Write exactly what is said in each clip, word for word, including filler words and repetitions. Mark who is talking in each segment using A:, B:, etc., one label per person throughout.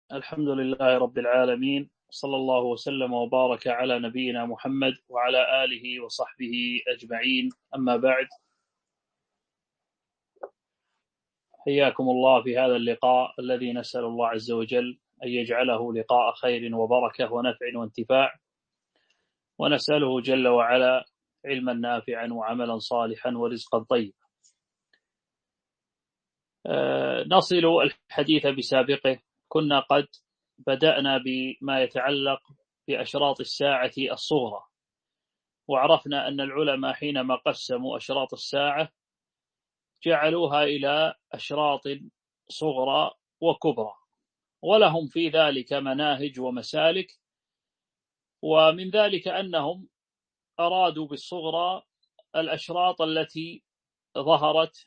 A: الحمد لله رب العالمين، صلى الله وسلم وبارك على نبينا محمد وعلى آله وصحبه أجمعين. أما بعد، حياكم الله في هذا اللقاء الذي نسأل الله عز وجل أن يجعله لقاء خير وبركة ونفع وانتفاع، ونسأله جل وعلا علما نافعا وعملا صالحا ورزقا طيبا. أه نصل الحديث بسابقه. كنا قد بدأنا بما يتعلق بأشراط الساعة الصغرى، وعرفنا أن العلماء حينما قسموا أشراط الساعة جعلوها إلى أشراط صغرى وكبرى، ولهم في ذلك مناهج ومسالك. ومن ذلك أنهم أرادوا بالصغرى الأشراط التي ظهرت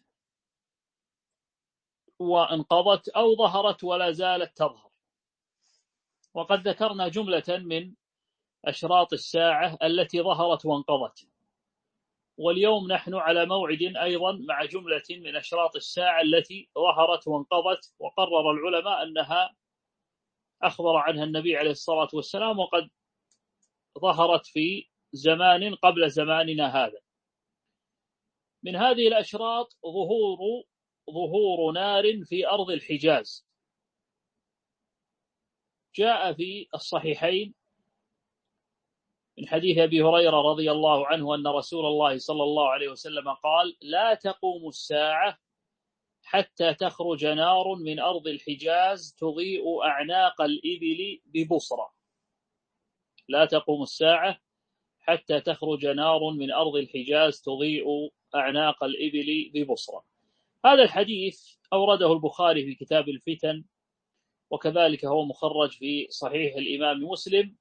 A: وانقضت أو ظهرت ولا زالت تظهر، وقد ذكرنا جملة من أشراط الساعة التي ظهرت وانقضت، واليوم نحن على موعد أيضا مع جملة من أشراط الساعة التي ظهرت وانقضت، وقرر العلماء أنها أخبر عنها النبي عليه الصلاة والسلام، وقد ظهرت في زمان قبل زماننا هذا. من هذه الأشراط ظهور ظهور نار في أرض الحجاز. جاء في الصحيحين من حديث أبي هريرة رضي الله عنه أن رسول الله صلى الله عليه وسلم قال: لا تقوم الساعة حتى تخرج نار من أرض الحجاز تضيء أعناق الإبل ببصرى. لا تقوم الساعة حتى تخرج نار من أرض الحجاز تضيء أعناق الإبل ببصرى. هذا الحديث أورده البخاري في كتاب الفتن، وكذلك هو مخرج في صحيح الإمام مسلم.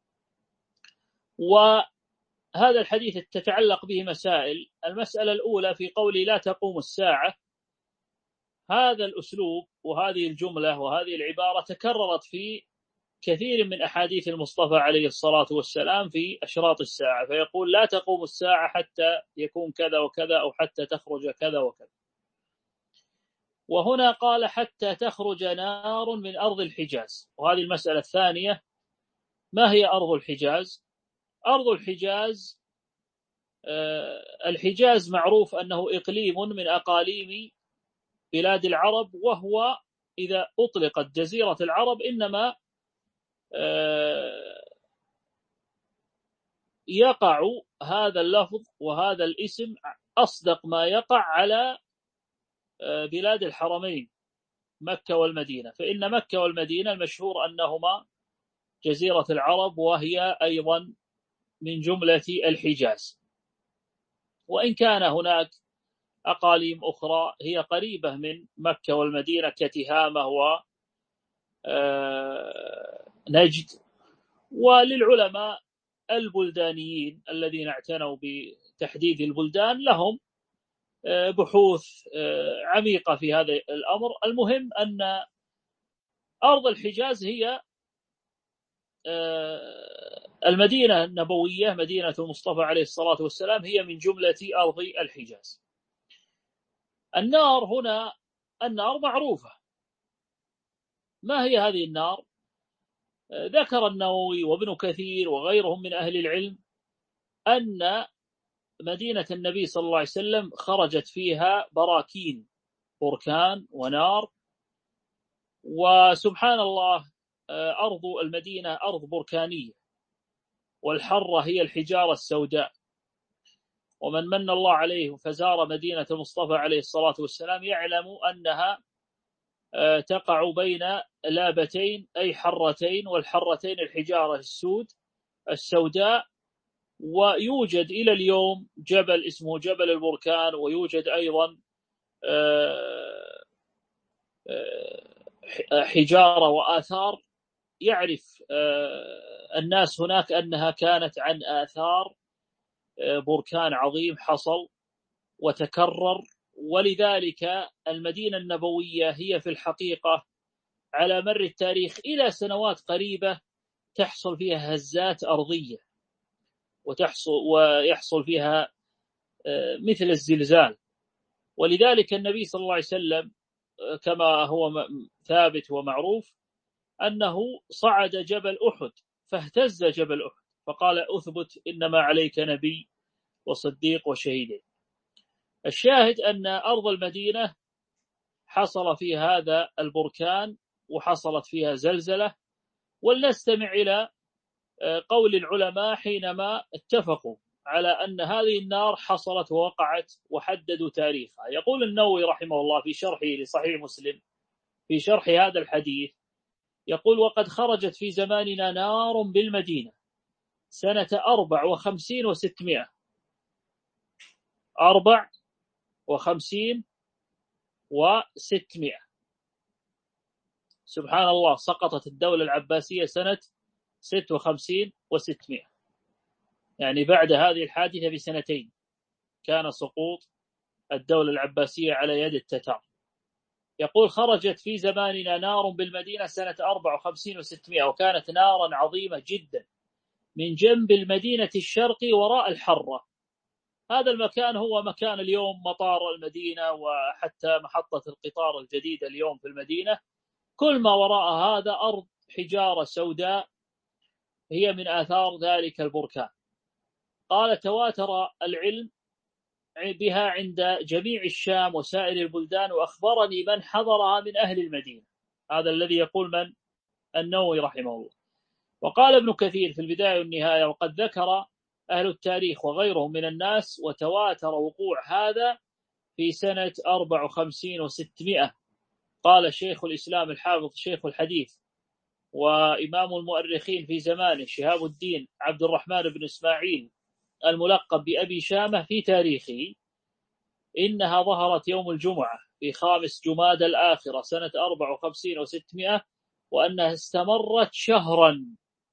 A: وهذا الحديث تتعلق به مسائل. المسألة الأولى في قول لا تقوم الساعة، هذا الأسلوب وهذه الجملة وهذه العبارة تكررت في كثير من أحاديث المصطفى عليه الصلاة والسلام في أشراط الساعة، فيقول لا تقوم الساعة حتى يكون كذا وكذا، أو حتى تخرج كذا وكذا. وهنا قال حتى تخرج نار من أرض الحجاز. وهذه المسألة الثانية، ما هي أرض الحجاز؟ أرض الحجاز آه الحجاز معروف أنه إقليم من أقاليم بلاد العرب، وهو إذا أطلقت جزيرة العرب إنما آه يقع هذا اللفظ وهذا الاسم أصدق ما يقع على آه بلاد الحرمين مكة والمدينة، فإن مكة والمدينة المشهور أنهما جزيرة العرب، وهي أيضا من جملة الحجاز، وإن كان هناك أقاليم أخرى هي قريبة من مكة والمدينة كتهامة ونجد. وللعلماء البلدانيين الذين اعتنوا بتحديد البلدان لهم بحوث عميقة في هذا الأمر. المهم أن أرض الحجاز هي المدينة النبوية، مدينة المصطفى عليه الصلاة والسلام، هي من جملة أرض الحجاز. النار هنا، النار معروفة. ما هي هذه النار؟ ذكر النووي وابن كثير وغيرهم من أهل العلم أن مدينة النبي صلى الله عليه وسلم خرجت فيها براكين، بركان ونار. وسبحان الله، أرض المدينة أرض بركانية، والحرة هي الحجارة السوداء. ومن من الله عليه فزار مدينة المصطفى عليه الصلاة والسلام يعلم أنها تقع بين لابتين أي حرتين، والحرتين الحجارة السود السوداء. ويوجد إلى اليوم جبل اسمه جبل البركان، ويوجد أيضا حجارة وآثار يعرف الناس هناك أنها كانت عن آثار بركان عظيم حصل وتكرر. ولذلك المدينة النبوية هي في الحقيقة على مر التاريخ إلى سنوات قريبة تحصل فيها هزات أرضية، وتحصل ويحصل فيها مثل الزلزال. ولذلك النبي صلى الله عليه وسلم كما هو ثابت ومعروف أنه صعد جبل أحد فاهتز جبل أحد فقال أثبت إنما عليك نبي وصديق وشهيدين. الشاهد أن أرض المدينة حصل فيها هذا البركان وحصلت فيها زلزلة. ولنستمع إلى قول العلماء حينما اتفقوا على أن هذه النار حصلت ووقعت وحددوا تاريخها. يقول النووي رحمه الله في شرحه لصحيح مسلم في شرح هذا الحديث، يقول وقد خرجت في زماننا نار بالمدينة سنة أربع وخمسين وستمائة أربع وخمسين وستمائة سبحان الله. سقطت الدولة العباسية سنة ست وخمسين وستمائة، يعني بعد هذه الحادثة بسنتين كان سقوط الدولة العباسية على يد التتار. يقول خرجت في زماننا نار بالمدينة سنة أربع وخمسين وستمائة، وكانت نارا عظيمة جدا من جنب المدينة الشرقي وراء الحرة. هذا المكان هو مكان اليوم مطار المدينة وحتى محطة القطار الجديدة اليوم في المدينة. كل ما وراء هذا أرض حجارة سوداء هي من آثار ذلك البركان. قال تواتر العلم بها عند جميع الشام وسائر البلدان، وأخبرني من حضرها من أهل المدينة. هذا الذي يقول من؟ النووي رحمه الله. وقال ابن كثير في البداية والنهاية وقد ذكر أهل التاريخ وغيرهم من الناس وتواتر وقوع هذا في سنة أربع وخمسين وستمائة. قال شيخ الإسلام الحافظ شيخ الحديث وإمام المؤرخين في زمانه شهاب الدين عبد الرحمن بن إسماعيل الملقب بأبي شامة في تاريخه إنها ظهرت يوم الجمعة في خامس جمادى الآخرة سنة أربع وخمسين وستمائة، وأنها استمرت شهرا.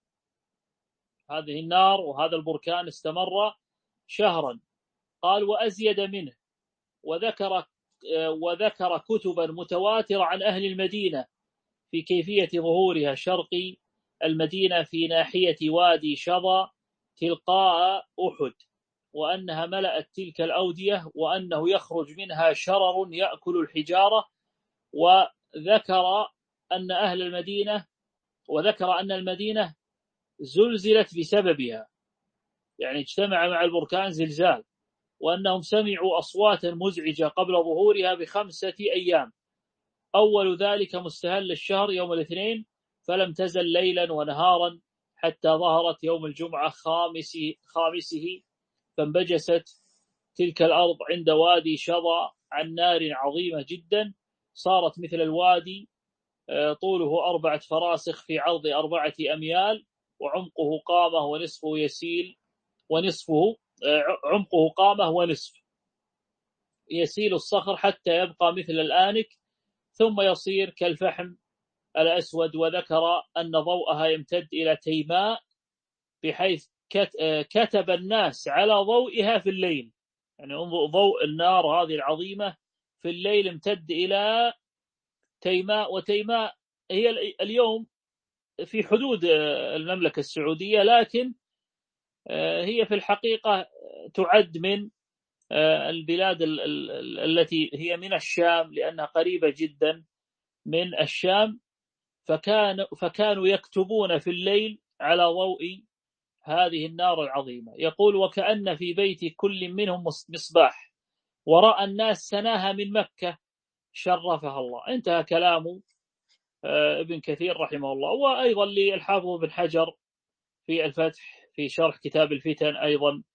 A: هذه النار وهذا البركان استمر شهرا. قال وأزيد منه، وذكر وذكر كتبا متواترة عن أهل المدينة في كيفية ظهورها شرقي المدينة في ناحية وادي شظى تلقاء أحد، وأنها ملأت تلك الأودية، وأنه يخرج منها شرر يأكل الحجارة. وذكر أن أهل المدينة وذكر أن المدينة زلزلت بسببها، يعني اجتمع مع البركان زلزال، وأنهم سمعوا أصواتا مزعجة قبل ظهورها بخمسة أيام. أول ذلك مستهل الشهر يوم الاثنين، فلم تزل ليلا ونهارا حتى ظهرت يوم الجمعة خامسه, خامسه فانبجست تلك الأرض عند وادي شظى عن نار عظيمة جدا، صارت مثل الوادي، طوله أربعة فراسخ في عرض أربعة أميال، وعمقه قامة ونصفه يسيل ونصفه عمقه قامة ونصف يسيل الصخر حتى يبقى مثل الآنك ثم يصير كالفحم الأسود. وذكر أن ضوءها يمتد إلى تيماء بحيث كتب الناس على ضوئها في الليل، يعني انظر ضوء النار هذه العظيمة في الليل امتد إلى تيماء. وتيماء هي اليوم في حدود المملكة السعودية، لكن هي في الحقيقة تعد من البلاد التي هي من الشام لأنها قريبة جدا من الشام، فكان فكانوا يكتبون في الليل على ضوء هذه النار العظيمة. يقول وكأن في بيت كل منهم مصباح، ورأى الناس سناها من مكة شرفها الله. انتهى كلام ابن كثير رحمه الله. وأيضا للحافظ بن حجر في الفتح في شرح كتاب الفتن أيضا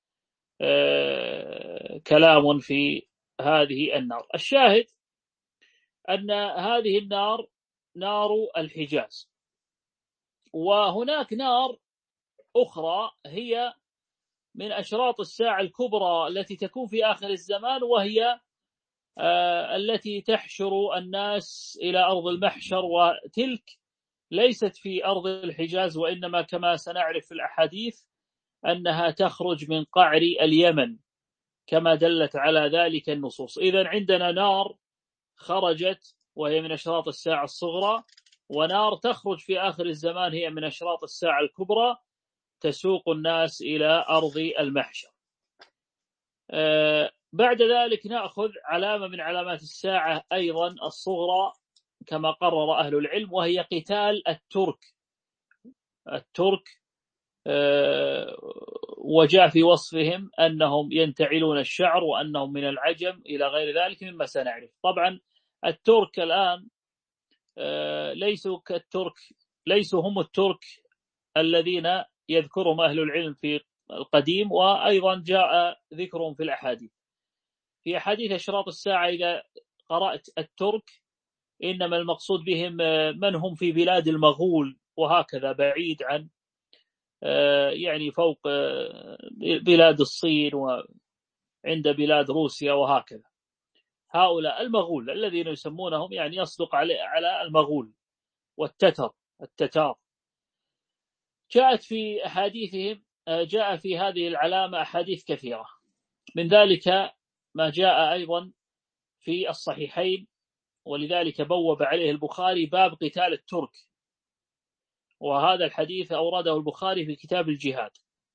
A: كلام في هذه النار. الشاهد أن هذه النار نار الحجاز. وهناك نار أخرى هي من أشراط الساعة الكبرى التي تكون في آخر الزمان، وهي التي تحشر الناس إلى أرض المحشر، وتلك ليست في أرض الحجاز، وإنما كما سنعرف في الأحاديث أنها تخرج من قعر اليمن كما دلت على ذلك النصوص. إذن عندنا نار خرجت وهي من أشراط الساعة الصغرى، ونار تخرج في آخر الزمان هي من أشراط الساعة الكبرى تسوق الناس إلى أرض المحشر. أه بعد ذلك نأخذ علامة من علامات الساعة أيضا الصغرى، كما قرر أهل العلم، وهي قتال الترك الترك وجاء في وصفهم أنهم ينتعلون الشعر وأنهم من العجم إلى غير ذلك مما سنعرف. طبعا الترك الآن ليسوا كالترك ليسوا هم الترك الذين يذكرهم أهل العلم في القديم، وأيضا جاء ذكرهم في الأحاديث. في أحاديث أشراط الساعة إذا قرأت الترك إنما المقصود بهم من هم في بلاد المغول وهكذا، بعيد عن يعني فوق بلاد الصين وعند بلاد روسيا وهكذا. هؤلاء المغول الذين يسمونهم يعني يصدق على المغول والتتر التتار. جاءت في أحاديثهم جاء في هذه العلامة أحاديث كثيرة، من ذلك ما جاء أيضا في الصحيحين، ولذلك بوب عليه البخاري باب قتال الترك، وهذا الحديث أورده البخاري في كتاب الجهاد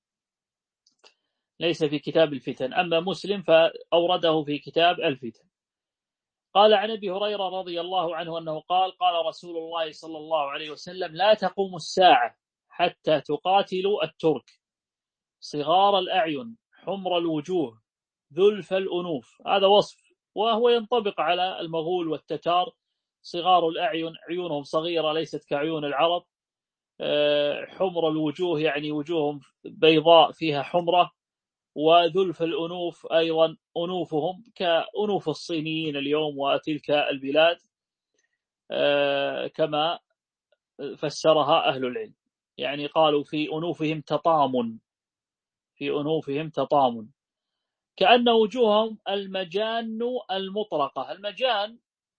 A: ليس في كتاب الفتن، أما مسلم فأورده في كتاب الفتن. قال عن أبي هريرة رضي الله عنه أنه قال قال رسول الله صلى الله عليه وسلم لا تقوم الساعة حتى تقاتلوا الترك صغار الأعين حمر الوجوه ذلف الأنوف. هذا وصف وهو ينطبق على المغول والتتار. صغار الأعين عيونهم صغيرة ليست كعيون العرب، حمر الوجوه يعني وجوههم بيضاء فيها حمرة، وذلف الأنوف أيضا أنوفهم كأنوف الصينيين اليوم وتلك البلاد كما فسرها أهل العلم، يعني قالوا في أنوفهم تطامن في أنوفهم تطامن كأن وجوههم المجان المطرقة. المجان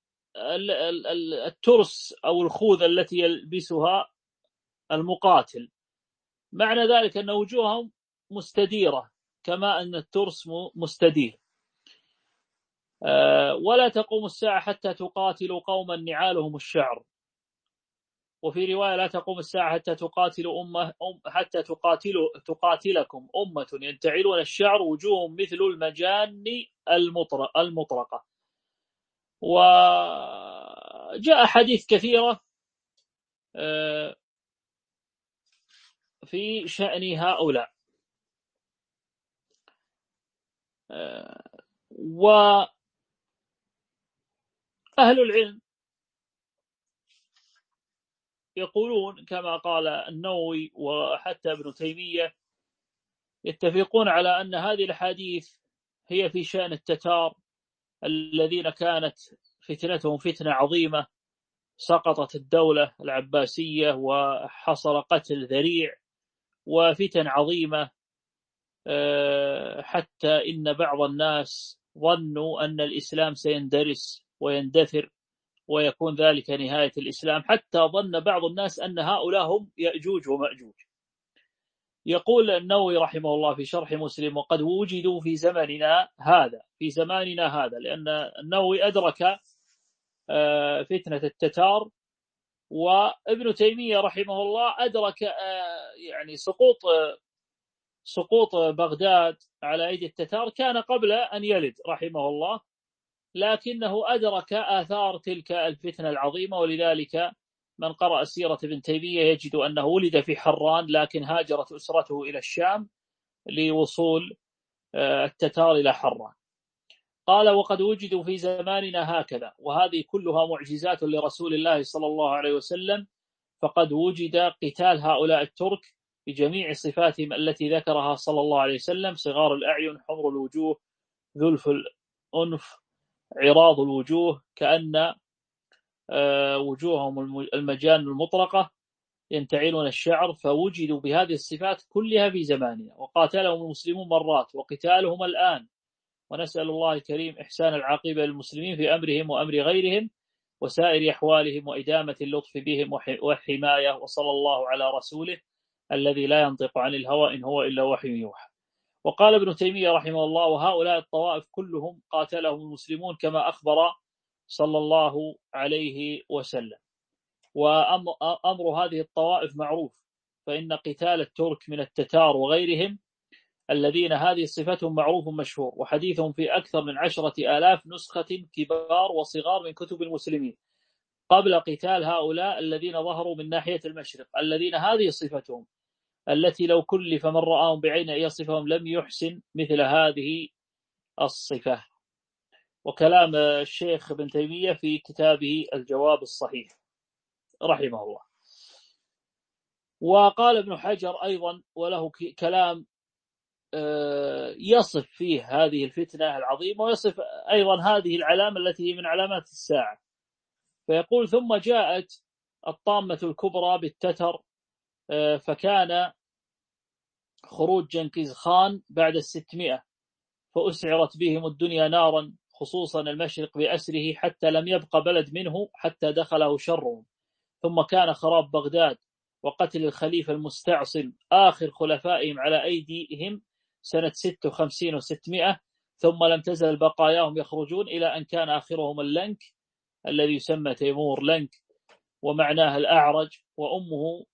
A: الترس أو الخوذ التي يلبسها المقاتل، معنى ذلك أن وجوههم مستديرة كما أن الترس مستدير. ولا تقوم الساعة حتى تقاتلوا قوما نعالهم الشعر، وفي رواية لا تقوم الساعة حتى تقاتلوا أمة حتى تقاتلوا تقاتلكم أمة ينتعلون الشعر وجوههم مثل المجان المطرقة. وجاء حديث كثيرة في شأن هؤلاء، وأهل العلم يقولون كما قال النووي وحتى ابن تيمية يتفقون على أن هذه الحديث هي في شأن التتار الذين كانت فتنتهم فتنة عظيمة، سقطت الدولة العباسية وحصل قتل ذريع وفتن عظيمة، حتى إن بعض الناس ظنوا أن الإسلام سيندرس ويندثر ويكون ذلك نهاية الإسلام، حتى ظن بعض الناس أن هؤلاء هم يأجوج ومأجوج. يقول النووي رحمه الله في شرح مسلم وقد وجدوا في زمننا هذا في زماننا هذا لأن النووي أدرك فتنة التتار، وابن تيمية رحمه الله أدرك يعني سقوط سقوط بغداد على أيدي التتار كان قبل أن يلد رحمه الله، لكنه أدرك آثار تلك الفتنة العظيمة. ولذلك من قرأ سيرة ابن تيمية يجد أنه ولد في حران، لكن هاجرت أسرته إلى الشام لوصول التتار إلى حران. قال وقد وجدوا في زماننا هكذا، وهذه كلها معجزات لرسول الله صلى الله عليه وسلم، فقد وجد قتال هؤلاء الترك بجميع صفاتهم التي ذكرها صلى الله عليه وسلم: صغار الأعين حمر الوجوه ذلف الأنف عراض الوجوه كأن وجوههم المجان المطرقة ينتعلون الشعر. فوجدوا بهذه الصفات كلها في زماننا، وقاتلهم المسلمون مرات وقتالهم الآن، ونسأل الله الكريم إحسان العاقبة للمسلمين في أمرهم وأمر غيرهم وسائر أحوالهم وإدامة اللطف بهم والحماية. وصلى الله على رسوله الذي لا ينطق عن الهوى إن هو إلا وحي يوحى. وقال ابن تيمية رحمه الله وهؤلاء الطوائف كلهم قاتلهم المسلمون كما أخبر صلى الله عليه وسلم. وأمر هذه الطوائف معروف، فإن قتال الترك من التتار وغيرهم الذين هذه صفتهم معروف مشهور، وحديثهم في أكثر من عشرة آلاف نسخة كبار وصغار من كتب المسلمين، قبل قتال هؤلاء الذين ظهروا من ناحية المشرق، الذين هذه صفتهم التي لو كلف من رآهم بعين أن يصفهم لم يحسن مثل هذه الصفة. وكلام الشيخ ابن تيمية في كتابه الجواب الصحيح رحمه الله. وقال ابن حجر أيضا وله كلام يصف فيه هذه الفتنة العظيمة، ويصف أيضا هذه العلامة التي هي من علامات الساعة، فيقول: ثم جاءت الطامة الكبرى بالتتر، فكان خروج جنكيز خان بعد الستمائة، فأسعرت بهم الدنيا نارا، خصوصا المشرق بأسره، حتى لم يبق بلد منه حتى دخله شرهم. ثم كان خراب بغداد وقتل الخليفة المستعصم آخر خلفائهم على أيديهم سنة ستة وخمسين وستمائة، ثم لم تزل بقاياهم يخرجون إلى أن كان آخرهم اللنك الذي يسمى تيمور لنك، ومعناه الأعرج، وأمه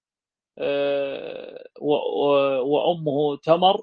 A: وأمه تمر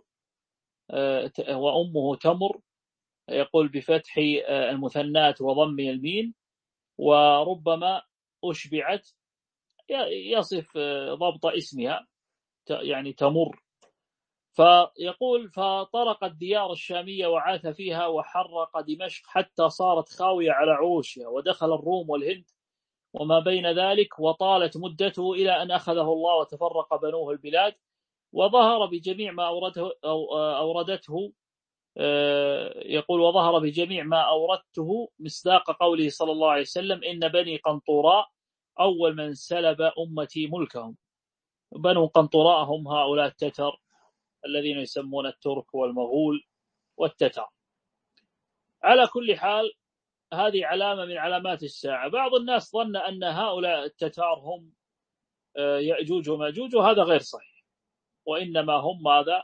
A: وأمه تمر يقول بفتح المثنات وضم الميم، وربما أشبعت يصف ضبط اسمها يعني تمر. فيقول: فطرق الديار الشامية وعاث فيها وحرق دمشق حتى صارت خاوية على عروشها، ودخل الروم والهند وما بين ذلك، وطالت مدته إلى أن أخذه الله وتفرق بنوه البلاد. وظهر بجميع ما أورده أو أوردته يقول: وظهر بجميع ما أوردته مصداق قوله صلى الله عليه وسلم: إن بني قنطوراء أول من سلب أمتي ملكهم. بنو قنطوراء هم هؤلاء التتر الذين يسمون الترك والمغول والتتر. على كل حال هذه علامة من علامات الساعة. بعض الناس ظن أن هؤلاء التتار هم يأجوج وماجوج، وهذا غير صحيح، وإنما هم ماذا؟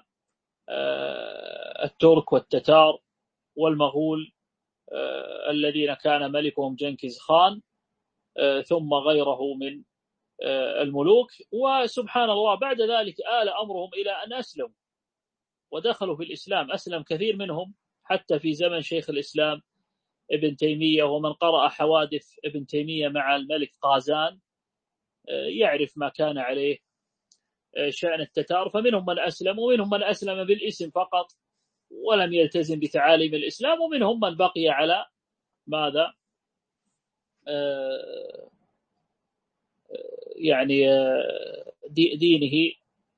A: الترك والتتار والمغول الذين كان ملكهم جنكيز خان ثم غيره من الملوك. وسبحان الله بعد ذلك آل أمرهم إلى أن أسلموا ودخلوا في الإسلام. أسلم كثير منهم حتى في زمن شيخ الإسلام ابن تيمية، ومن قرأ حوادث ابن تيمية مع الملك قازان يعرف ما كان عليه شأن التتار، فمنهم من أسلم، ومنهم من أسلم بالاسم فقط ولم يلتزم بتعاليم الإسلام، ومنهم من بقي على ماذا؟ يعني دينه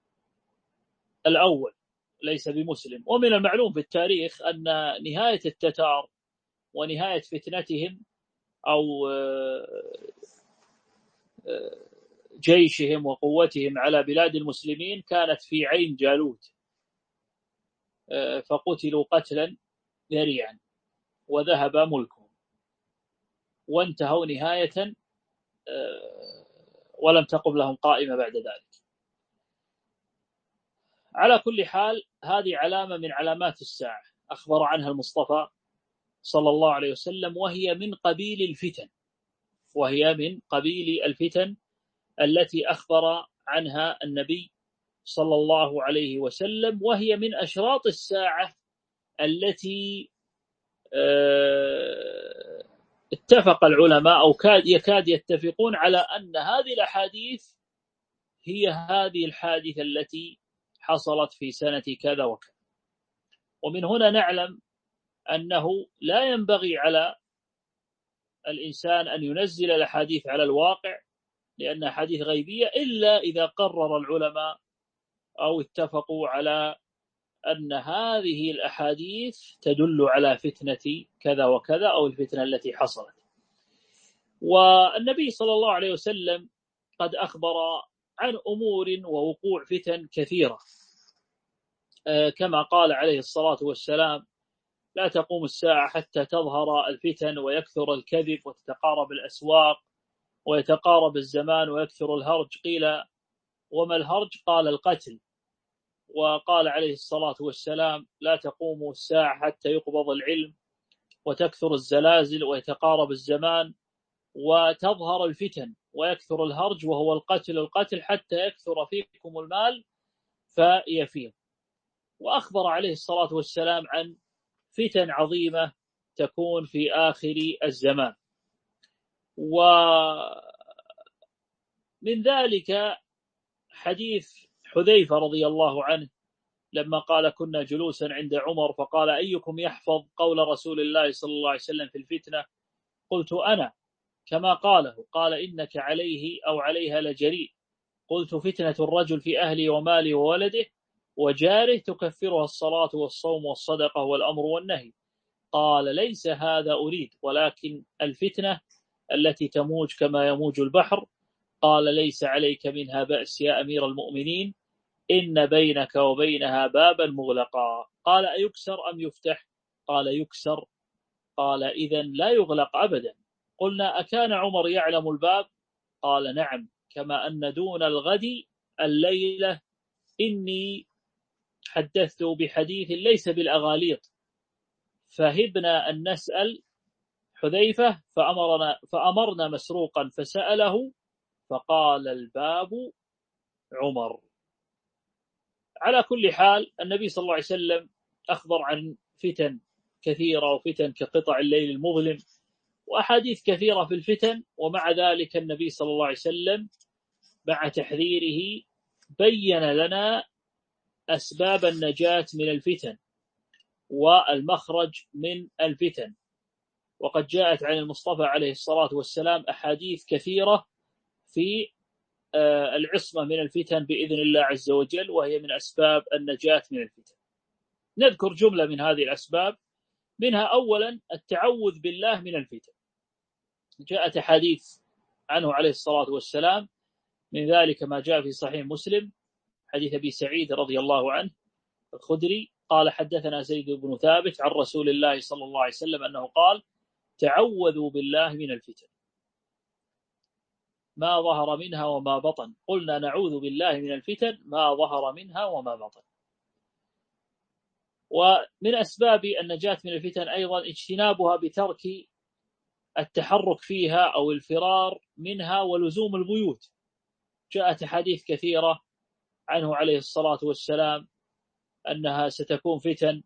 A: الأول ليس بمسلم. ومن المعلوم في التاريخ أن نهاية التتار ونهاية فتنتهم أو جيشهم وقوتهم على بلاد المسلمين كانت في عين جالوت، فقتلوا قتلا ذريعا وذهب ملكهم وانتهوا نهاية ولم تقم لهم قائمة بعد ذلك. على كل حال هذه علامة من علامات الساعة أخبر عنها المصطفى صلى الله عليه وسلم، وهي من قبيل الفتن وهي من قبيل الفتن التي أخبر عنها النبي صلى الله عليه وسلم، وهي من أشراط الساعة التي اتفق العلماء أو كاد يكاد يتفقون على أن هذه الأحاديث هي هذه الحادثة التي حصلت في سنة كذا وكذا. ومن هنا نعلم أنه لا ينبغي على الإنسان أن ينزل الأحاديث على الواقع لأنها حديث غيبية إلا إذا قرر العلماء أو اتفقوا على أن هذه الأحاديث تدل على فتنة كذا وكذا أو الفتنة التي حصلت. والنبي صلى الله عليه وسلم قد أخبر عن أمور ووقوع فتن كثيرة، كما قال عليه الصلاة والسلام: لا تقوم الساعة حتى تظهر الفتن ويكثر الكذب وتتقارب الأسواق ويتقارب الزمان ويكثر الهرج. قيل: وما الهرج؟ قال: القتل. وقال عليه الصلاة والسلام: لا تقوم الساعة حتى يقبض العلم وتكثر الزلازل ويتقارب الزمان وتظهر الفتن ويكثر الهرج وهو القتل القتل حتى يكثر فيكم المال فيفيض. وأخبر عليه الصلاة والسلام عن فتن عظيمة تكون في آخر الزمان. ومن ذلك حديث حذيفة رضي الله عنه لما قال كنا جلوسا عند عمر فقال أيكم يحفظ قول رسول الله صلى الله عليه وسلم في الفتنة؟ قلت أنا كما قاله. قال إنك عليه أو عليها لجريء. قلت فتنة الرجل في أهله وماله وولده وجاره تكفرها الصلاة والصوم والصدقة والأمر والنهي. قال ليس هذا أريد، ولكن الفتنة التي تموج كما يموج البحر. قال ليس عليك منها بأس يا أمير المؤمنين، إن بينك وبينها بابا مغلقا. قال أيكسر أم يفتح؟ قال يكسر. قال إذن لا يغلق أبدا. قلنا أكان عمر يعلم الباب؟ قال نعم، كما أن دون الغد الليلة إني حدثت بحديث ليس بالأغاليط، فهبنا أن نسأل حذيفة فأمرنا, فأمرنا مسروقا فسأله فقال الباب عمر. على كل حال النبي صلى الله عليه وسلم أخبر عن فتن كثيرة وفتن كقطع الليل المظلم وأحاديث كثيرة في الفتن، ومع ذلك النبي صلى الله عليه وسلم مع تحذيره بين لنا أسباب النجاة من الفتن والمخرج من الفتن. وقد جاءت عن المصطفى عليه الصلاة والسلام أحاديث كثيرة في العصمة من الفتن بإذن الله عز وجل، وهي من أسباب النجاة من الفتن. نذكر جملة من هذه الأسباب، منها أولا التعوذ بالله من الفتن. جاءت أحاديث عنه عليه الصلاة والسلام، من ذلك ما جاء في صحيح مسلم حديث أبي سعيد رضي الله عنه الخدري قال حدثنا زيد بن ثابت عن رسول الله صلى الله عليه وسلم أنه قال تعوذوا بالله من الفتن ما ظهر منها وما بطن. قلنا نعوذ بالله من الفتن ما ظهر منها وما بطن. ومن أسباب النجاة من الفتن أيضا اجتنابها بترك التحرك فيها أو الفرار منها ولزوم البيوت. جاءت حديث كثيرة عنه عليه الصلاة والسلام أنها ستكون فتن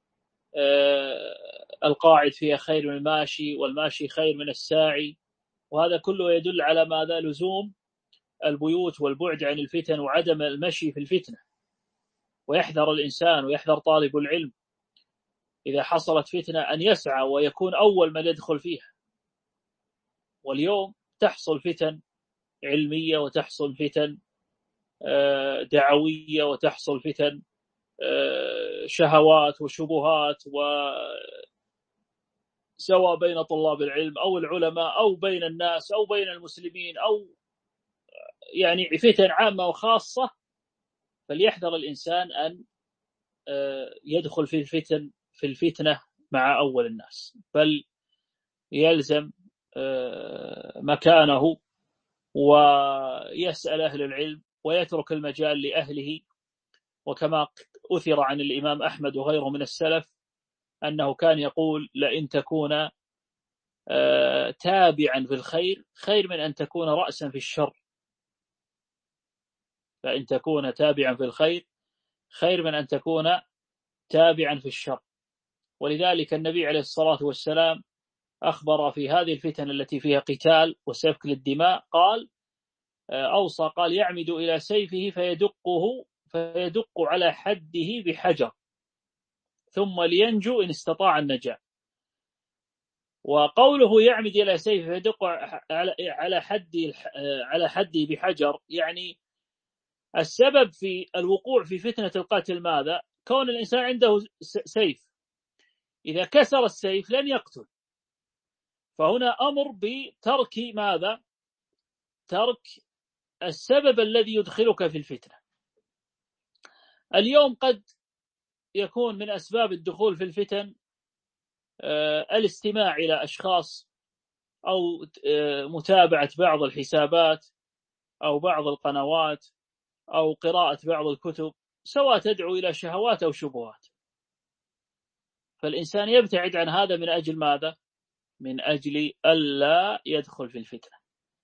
A: القاعد فيها خير من الماشي والماشي خير من الساعي، وهذا كله يدل على ماذا؟ لزوم البيوت والبعد عن الفتن وعدم المشي في الفتنة. ويحذر الإنسان ويحذر طالب العلم إذا حصلت فتنة أن يسعى ويكون أول من يدخل فيها. واليوم تحصل فتن علمية وتحصل فتن دعوية وتحصل فتن شهوات وشبهات، وسواء بين طلاب العلم أو العلماء أو بين الناس أو بين المسلمين أو يعني فتن عامة وخاصة. فليحذر الإنسان أن يدخل في الفتن في الفتنة مع أول الناس، بل يلزم مكانه ويسأل أهل العلم ويترك المجال لأهله. وكما أثر عن الإمام أحمد وغيره من السلف أنه كان يقول لئن تكون تابعا في الخير خير من أن تكون رأسا في الشر. فإن تكون تابعا في الخير خير من أن تكون تابعا في الشر. ولذلك النبي عليه الصلاة والسلام أخبر في هذه الفتن التي فيها قتال وسفك للدماء قال أوصى قال يعمد إلى سيفه فيدقه فيدق على حده بحجر ثم لينجو إن استطاع النجاة. وقوله يعمد إلى سيفه فيدق على حده على حده بحجر يعني السبب في الوقوع في فتنة القتل ماذا؟ كون الإنسان عنده سيف، إذا كسر السيف لن يقتل. فهنا أمر بترك ماذا؟ ترك السبب الذي يدخلك في الفتنة. اليوم قد يكون من أسباب الدخول في الفتن الاستماع إلى أشخاص أو متابعة بعض الحسابات أو بعض القنوات أو قراءة بعض الكتب سواء تدعو إلى شهوات أو شبهات. فالإنسان يبتعد عن هذا من أجل ماذا؟ من أجل ألا يدخل في الفتنة.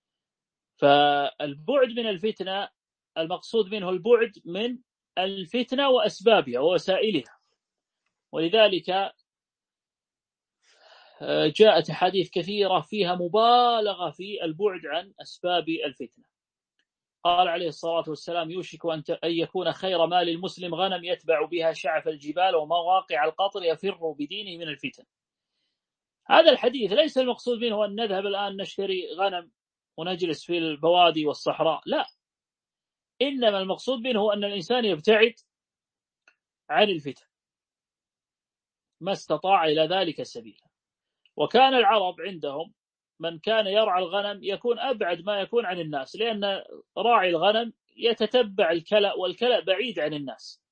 A: فالبعد من الفتنة المقصود منه البعد من الفتنة وأسبابها ووسائلها. ولذلك جاءت أحاديث كثيرة فيها مبالغة في البعد عن أسباب الفتنة. قال عليه الصلاة والسلام: يوشك أن يكون خير مال المسلم غنم يتبع بها شعف الجبال ومواقع القطر يفر بدينه من الفتن. هذا الحديث ليس المقصود منه أن نذهب الآن نشتري غنم ونجلس في البوادي والصحراء، لا، إنما المقصود منه أن الإنسان يبتعد عن الفتن ما استطاع إلى ذلك سبيلا. وكان العرب عندهم من كان يرعى الغنم يكون أبعد ما يكون عن الناس، لأن راعي الغنم يتتبع الكلأ، والكلأ بعيد عن الناس.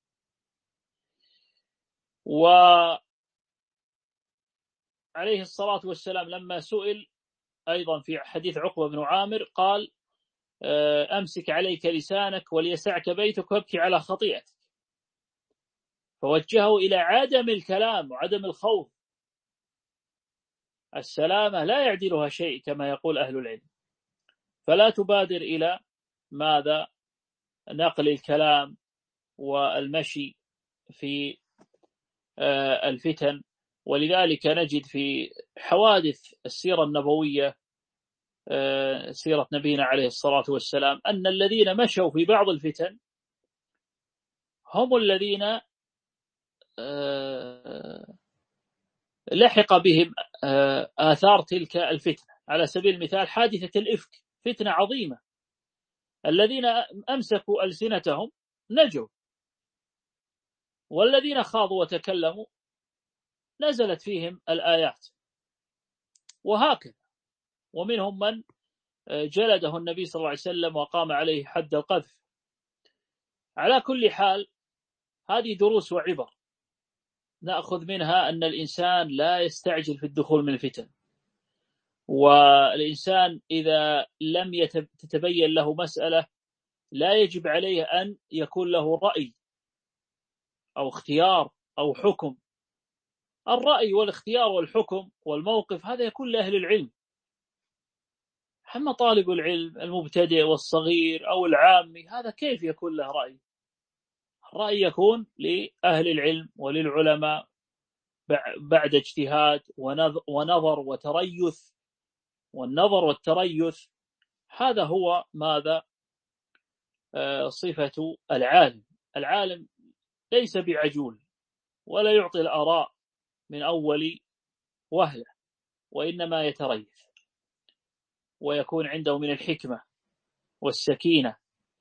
A: وعليه الصلاة والسلام لما سئل أيضا في حديث عقبة بن عامر قال: أمسك عليك لسانك وليسعك بيتك وابكي على خطيئتك. فوجهه إلى عدم الكلام وعدم الخوف. السلامة لا يعدلها شيء كما يقول أهل العلم، فلا تبادر إلى ماذا؟ نقل الكلام والمشي في الفتن. ولذلك نجد في حوادث السيرة النبوية، سيرة نبينا عليه الصلاة والسلام، أن الذين مشوا في بعض الفتن هم الذين لحق بهم آثار تلك الفتنة. على سبيل المثال حادثة الإفك، فتنة عظيمة، الذين أمسكوا ألسنتهم نجوا، والذين خاضوا وتكلموا نزلت فيهم الآيات، وهكذا. ومنهم من جلده النبي صلى الله عليه وسلم وقام عليه حد القذف. على كل حال هذه دروس وعبر نأخذ منها أن الإنسان لا يستعجل في الدخول من الفتن، والإنسان إذا لم تتبين له مسألة لا يجب عليه أن يكون له رأي أو اختيار أو حكم. الرأي والاختيار والحكم والموقف هذا يكون لأهل العلم. أما طالب العلم المبتدئ والصغير أو العامي هذا كيف يكون له رأي؟ الرأي يكون لأهل العلم وللعلماء بعد اجتهاد ونظر وتريث. والنظر والتريث هذا هو ماذا؟ صفة العالم. العالم ليس بعجول ولا يعطي الآراء من أول وهلة، وإنما يتريث ويكون عنده من الحكمة والسكينة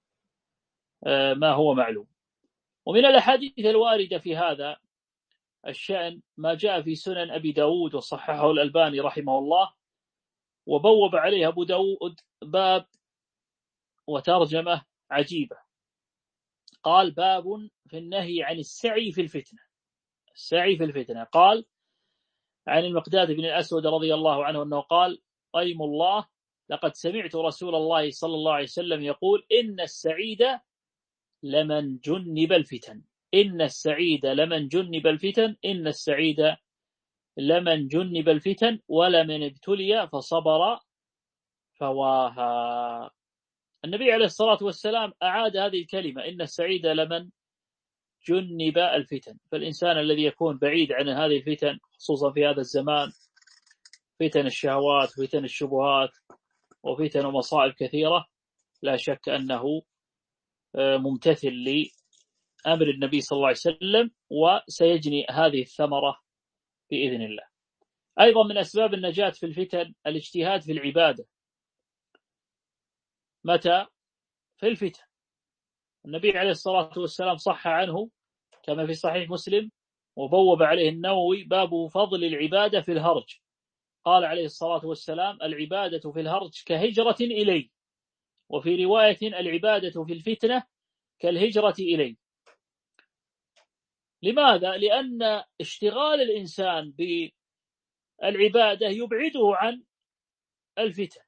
A: ما هو معلوم. ومن الأحاديث الواردة في هذا الشأن ما جاء في سنن أبي داود وصححه الألباني رحمه الله، وبوب عليه أبو داود باب وترجمة عجيبة. قال: باب في النهي عن السعي في الفتنة. السعي في الفتنة. قال عن المقداد بن الأسود رضي الله عنه أنه قال: أيم الله لقد سمعت رسول الله صلى الله عليه وسلم يقول: إن السعيد لمن جنب الفتن إن السعيد لمن جنب الفتن إن السعيد لمن جنب الفتن ولمن ابتلي فصبر فواها. النبي عليه الصلاة والسلام أعاد هذه الكلمة: إن السعيد لمن جنب الفتن. فالإنسان الذي يكون بعيد عن هذه الفتن خصوصا في هذا الزمان، فتن الشهوات فتن الشبهات وفتن ومصائب كثيرة، لا شك أنه ممتثل لأمر النبي صلى الله عليه وسلم وسيجني هذه الثمرة بإذن الله. أيضا من أسباب النجاة في الفتن الاجتهاد في العبادة. متى؟ في الفتن. النبي عليه الصلاة والسلام صح عنه كما في صحيح مسلم وبوب عليه النووي: باب فضل العبادة في الهرج. قال عليه الصلاة والسلام: العبادة في الهرج كهجرة إلي، وفي رواية: العبادة في الفتنة كالهجرة إلي. لماذا؟ لأن اشتغال الإنسان بالعبادة يبعده عن الفتن.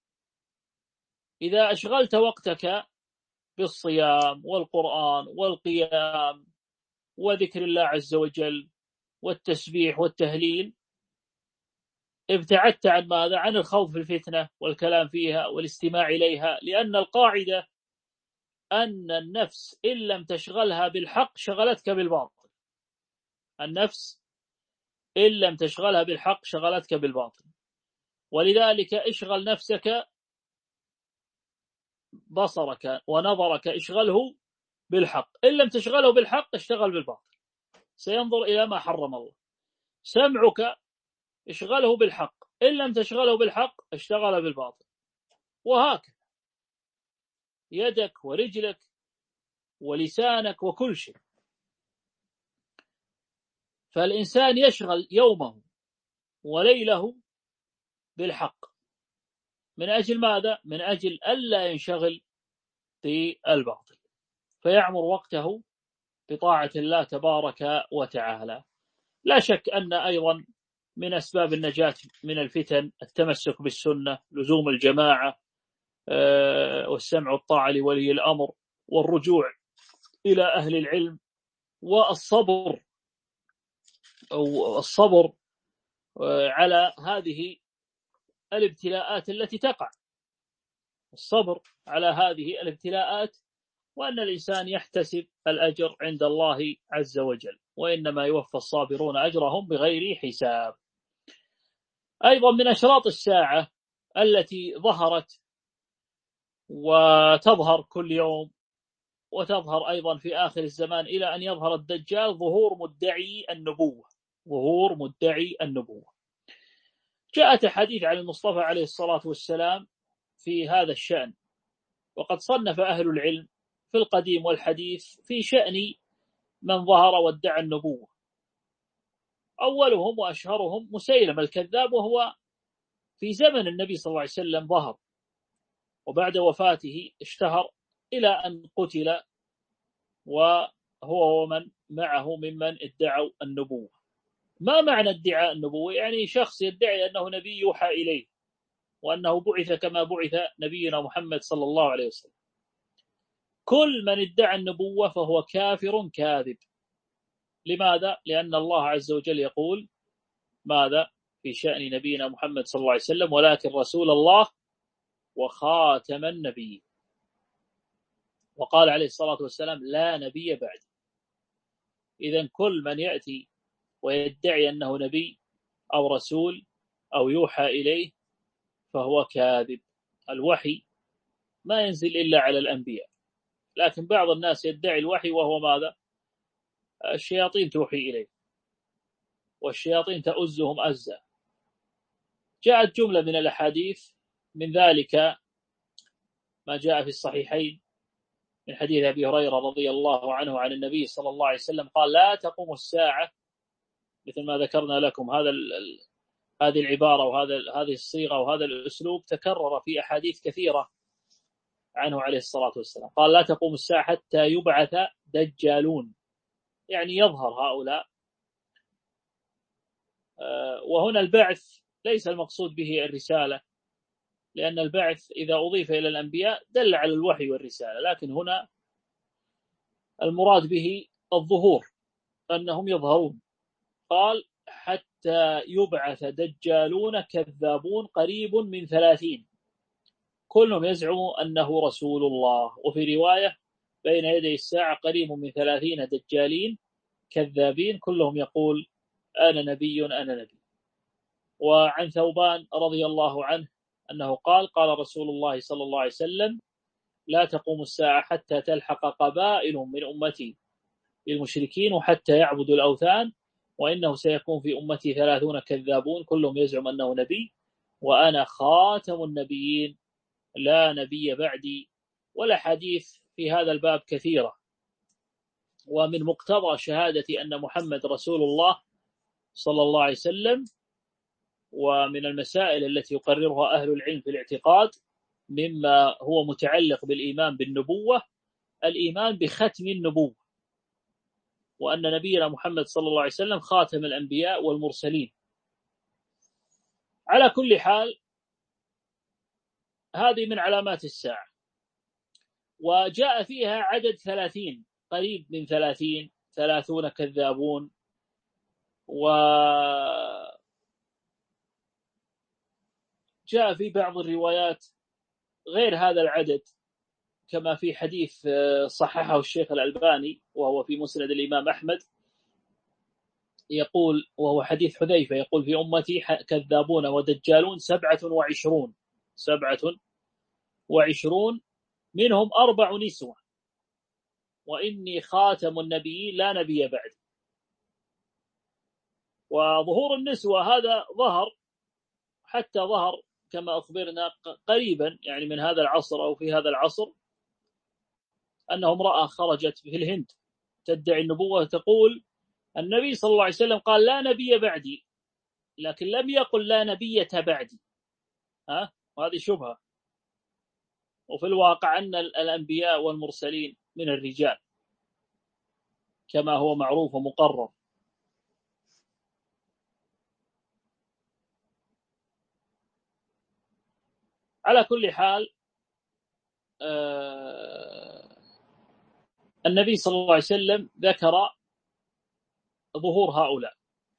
A: إذا أشغلت وقتك بالصيام والقرآن والقيام وذكر الله عز وجل والتسبيح والتهليل، ابتعدت عن ماذا؟ عن الخوض في الفتنة والكلام فيها والاستماع إليها. لأن القاعدة أن النفس إن لم تشغلها بالحق شغلتك بالباطل. النفس إن لم تشغلها بالحق شغلتك بالباطل. ولذلك اشغل نفسك، بصرك ونظرك اشغله بالحق، إن لم تشغله بالحق اشتغل بالباطل، سينظر إلى ما حرم الله. سمعك اشغله بالحق، إن لم تشغله بالحق اشتغل بالباطل، وهكذا يدك ورجلك ولسانك وكل شيء. فالإنسان يشغل يومه وليله بالحق. من أجل ماذا؟ من أجل ألا ينشغل في الباطل، فيعمر وقته بطاعة الله تبارك وتعالى. لا شك أن أيضا من أسباب النجاة من الفتن التمسك بالسنة، لزوم الجماعة والسمع والطاعة لولي الأمر، والرجوع إلى أهل العلم، والصبر أو الصبر على هذه الابتلاءات التي تقع، الصبر على هذه الابتلاءات، وأن الإنسان يحتسب الأجر عند الله عز وجل، وإنما يوفى الصابرون أجرهم بغير حساب. أيضا من أشراط الساعة التي ظهرت وتظهر كل يوم وتظهر أيضا في آخر الزمان إلى أن يظهر الدجال، ظهور مدعي النبوة، ظهور مدعي النبوة. جاءت حديث عن المصطفى عليه الصلاة والسلام في هذا الشأن، وقد صنف أهل العلم في القديم والحديث في شأن من ظهر وادعى النبوة. أولهم وأشهرهم مسيلمة الكذاب، وهو في زمن النبي صلى الله عليه وسلم ظهر، وبعد وفاته اشتهر إلى أن قتل، وهو ومن معه ممن ادعوا النبوة. ما معنى ادعاء النبوة؟ يعني شخص يدعي أنه نبي يوحى إليه، وأنه بعث كما بعث نبينا محمد صلى الله عليه وسلم. كل من ادعى النبوة فهو كافر كاذب. لماذا؟ لأن الله عز وجل يقول ماذا في شأن نبينا محمد صلى الله عليه وسلم؟ ولكن رسول الله وخاتم النبي. وقال عليه الصلاة والسلام لا نبي بعد. إذن كل من يأتي ويدعي أنه نبي أو رسول أو يوحى إليه فهو كاذب. الوحي ما ينزل إلا على الأنبياء، لكن بعض الناس يدعي الوحي وهو ماذا؟ الشياطين توحي إليه، والشياطين تؤزهم أزا. جاءت جملة من الأحاديث، من ذلك ما جاء في الصحيحين من حديث أبي هريرة رضي الله عنه عن النبي صلى الله عليه وسلم قال لا تقوم الساعة، مثل ما ذكرنا لكم. هذا ال... هذه العبارة وهذا هذه الصيغة وهذا الأسلوب تكرر في أحاديث كثيرة عنه عليه الصلاة والسلام. قال لا تقوم الساعة حتى يبعث دجالون، يعني يظهر هؤلاء. وهنا البعث ليس المقصود به الرسالة، لأن البعث إذا أضيف إلى الأنبياء دل على الوحي والرسالة، لكن هنا المراد به الظهور، أنهم يظهرون. قال حتى يبعث دجالون كذابون قريب من ثلاثين، كلهم يزعم أنه رسول الله. وفي رواية بين يدي الساعة قريب من ثلاثين دجالين كذابين كلهم يقول أنا نبي أنا نبي. وعن ثوبان رضي الله عنه أنه قال قال رسول الله صلى الله عليه وسلم لا تقوم الساعة حتى تلحق قبائل من أمتي بالمشركين وحتى يعبدوا الأوثان، وإنه سيكون في أمتي ثلاثون كذابون كلهم يزعم أنه نبي، وأنا خاتم النبيين لا نبي بعدي. والأحاديث في هذا الباب كثيرة. ومن مقتضى شهادة أن محمد رسول الله صلى الله عليه وسلم، ومن المسائل التي يقررها أهل العلم في الاعتقاد مما هو متعلق بالإيمان بالنبوة، الإيمان بختم النبوة، وأن نبينا محمد صلى الله عليه وسلم خاتم الأنبياء والمرسلين. على كل حال هذه من علامات الساعة، وجاء فيها عدد ثلاثين، قريب من ثلاثين، ثلاثون كذابون. وجاء في بعض الروايات غير هذا العدد، كما في حديث صححه الشيخ الألباني وهو في مسند الإمام أحمد يقول، وهو حديث حذيفة، يقول في أمتي كذابون ودجالون سبعة وعشرون سبعة وعشرون منهم أربع نسوة وإني خاتم النبيين لا نبي بعد. وظهور النسوة هذا ظهر حتى ظهر كما أخبرنا قريبا يعني من هذا العصر أو في هذا العصر، أنه امرأة خرجت في الهند تدعي النبوة تقول النبي صلى الله عليه وسلم قال لا نبي بعدي، لكن لم يقل لا نبية بعدي. ها؟ وهذه شبهة. وفي الواقع أن الأنبياء والمرسلين من الرجال كما هو معروف ومقرر. على كل حال آه النبي صلى الله عليه وسلم ذكر ظهور هؤلاء،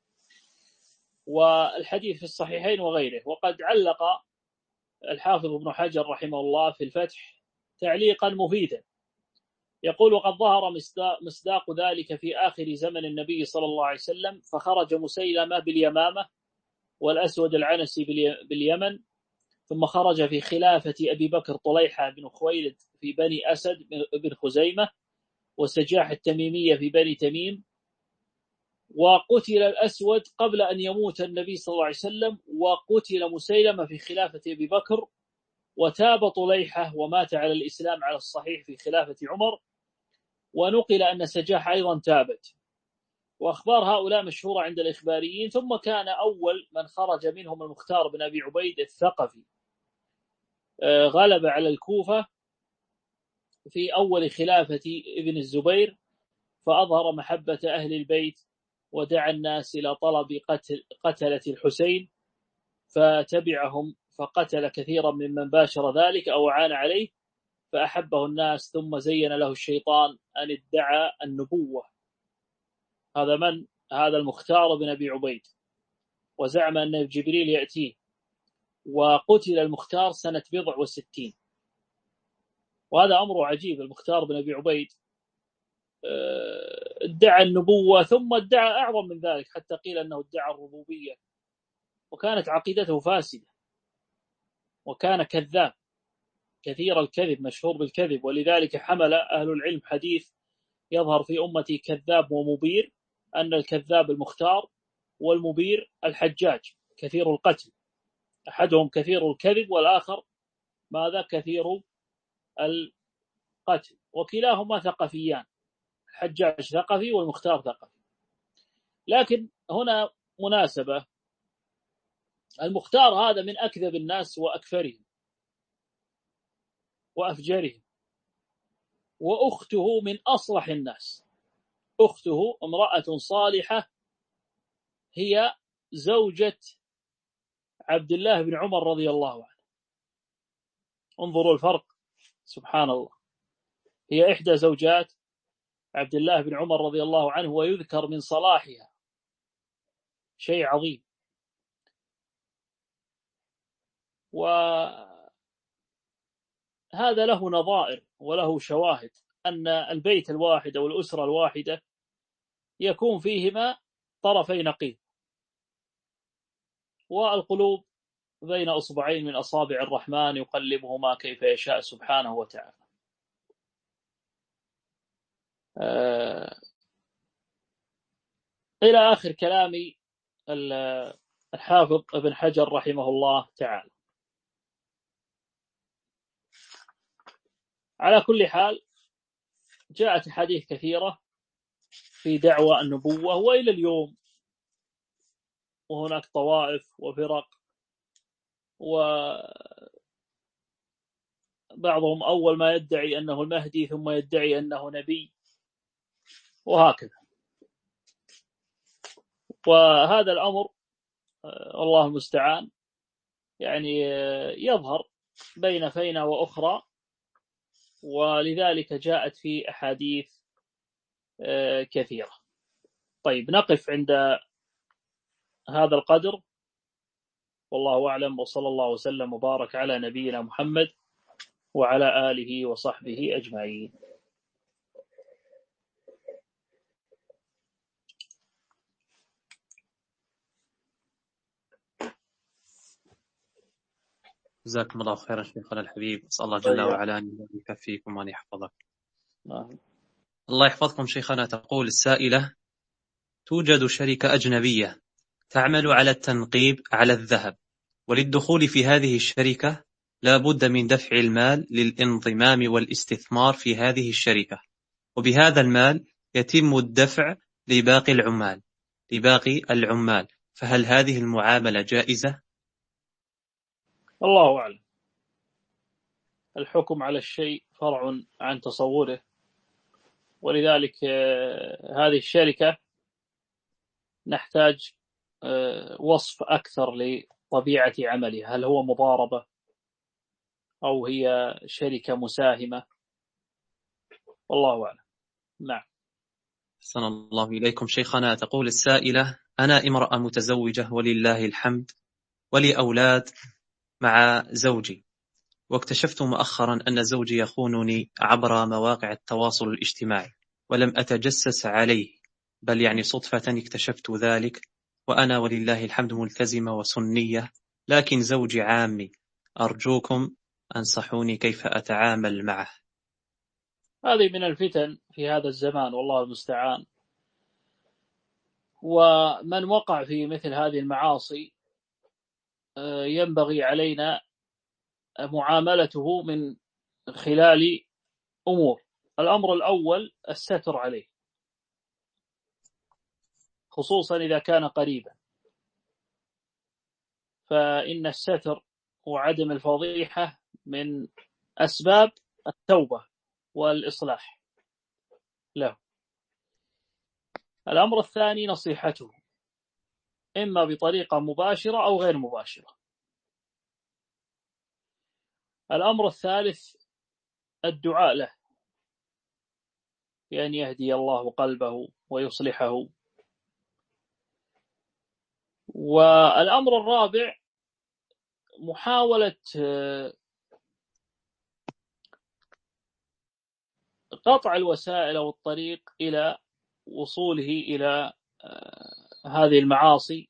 A: والحديث في الصحيحين وغيره. وقد علق الحافظ ابن حجر رحمه الله في الفتح تعليقا مفيدا يقول: وقد ظهر مصداق ذلك في آخر زمن النبي صلى الله عليه وسلم، فخرج مسيلمة باليمامة والأسود العنسي باليمن، ثم خرج في خلافة أبي بكر طليحة بن خويلد في بني أسد بن خزيمة، وسجاح التميمية في بني تميم. وقتل الأسود قبل أن يموت النبي صلى الله عليه وسلم، وقتل مسيلمة في خلافة أبي بكر، وتاب طليحة ومات على الإسلام على الصحيح في خلافة عمر، ونقل أن سجاح أيضا تابت. وأخبار هؤلاء مشهورة عند الإخباريين. ثم كان أول من خرج منهم المختار بن أبي عبيد الثقفي، غلب على الكوفة في أول خلافة ابن الزبير، فأظهر محبة أهل البيت ودعا الناس إلى طلب قتل قتلة الحسين، فتبعهم فقتل كثيرا ممن باشر ذلك أو عان عليه، فأحبه الناس. ثم زين له الشيطان أن ادعى النبوة. هذا من؟ هذا المختار بن أبي عبيد، وزعم أن جبريل يأتيه. وقتل المختار سنة بضع وستين، وهذا أمر عجيب. المختار بن أبي عبيد ادعى النبوة، ثم ادعى أعظم من ذلك، حتى قيل أنه ادعى الربوبية، وكانت عقيدته فاسدة، وكان كذاب كثير الكذب، مشهور بالكذب. ولذلك حمل أهل العلم حديث يظهر في أمتي كذاب ومبير، أن الكذاب المختار والمبير الحجاج كثير القتل. أحدهم كثير الكذب والآخر ماذا؟ كثير القتل، وكلاهما ثقفيان، الحجاج ثقفي والمختار ثقفي. لكن هنا مناسبة، المختار هذا من أكذب الناس وأكفرهم وأفجرهم، وأخته من أصلح الناس. أخته امرأة صالحة، هي زوجة عبد الله بن عمر رضي الله عنه. انظروا الفرق، سبحان الله. هي إحدى زوجات عبد الله بن عمر رضي الله عنه، ويذكر من صلاحها شيء عظيم. وهذا له نظائر وله شواهد، أن البيت الواحد أو الأسرة الواحدة يكون فيهما طرفي نقيض، والقلوب بين أصبعين من أصابع الرحمن يقلبهما كيف يشاء سبحانه وتعالى. آه إلى آخر كلامي الحافظ ابن حجر رحمه الله تعالى. على كل حال جاءت حديث كثيرة في دعوى النبوة، وإلى اليوم وهناك طوائف وفرق، وبعضهم أول ما يدعي أنه المهدي ثم يدعي أنه نبي، وهكذا. وهذا الأمر الله المستعان يعني يظهر بين فينة وأخرى، ولذلك جاءت في أحاديث كثيرة. طيب، نقف عند هذا القدر، والله أعلم، وصلى الله وسلم وبارك على نبينا محمد وعلى آله وصحبه أجمعين.
B: جزاكم الله خيرا شيخنا الحبيب، أسأل الله جل وعلا أن يكفيكم وأن يحفظك.
A: آه.
B: الله يحفظكم شيخنا. تقول السائلة: توجد شركة أجنبية تعمل على التنقيب على الذهب، وللدخول في هذه الشركة لا بد من دفع المال للانضمام والاستثمار في هذه الشركة، وبهذا المال يتم الدفع لباقي العمال لباقي العمال فهل هذه المعاملة جائزة؟
A: الله أعلم. الحكم على الشيء فرع عن تصوره، ولذلك هذه الشركة نحتاج وصف أكثر لطبيعة عملها، هل هو مضاربة أو هي شركة مساهمة؟ والله أعلم. نعم.
B: أحسن الله إليكم شيخنا. تقول السائلة: أنا امرأة متزوجة ولله الحمد، ولي أولاد مع زوجي، واكتشفت مؤخرا أن زوجي يخونني عبر مواقع التواصل الاجتماعي ولم أتجسس عليه، بل يعني صدفة اكتشفت ذلك، وأنا ولله الحمد ملتزمة وسنية، لكن زوجي عامي، أرجوكم أنصحوني كيف أتعامل معه.
A: هذه من الفتن في هذا الزمان والله المستعان، ومن وقع في مثل هذه المعاصي ينبغي علينا معاملته من خلال أمور. الأمر الأول الستر عليه، خصوصا إذا كان قريبا، فإن الستر وعدم الفضيحة من أسباب التوبة والإصلاح له. الأمر الثاني نصيحته، إما بطريقة مباشرة أو غير مباشرة. الأمر الثالث الدعاء له بأن يهدي الله قلبه ويصلحه. والأمر الرابع محاولة قطع الوسائل أو الطريق إلى وصوله إلى هذه المعاصي.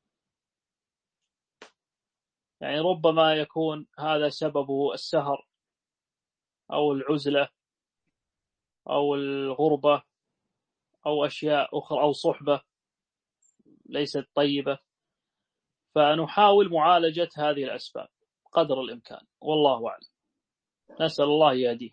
A: يعني ربما يكون هذا سببه السهر أو العزلة أو الغربة أو أشياء أخرى أو صحبة ليست طيبة، فنحاول معالجة هذه الأسباب قدر الإمكان، والله أعلم. نسأل الله يهديه.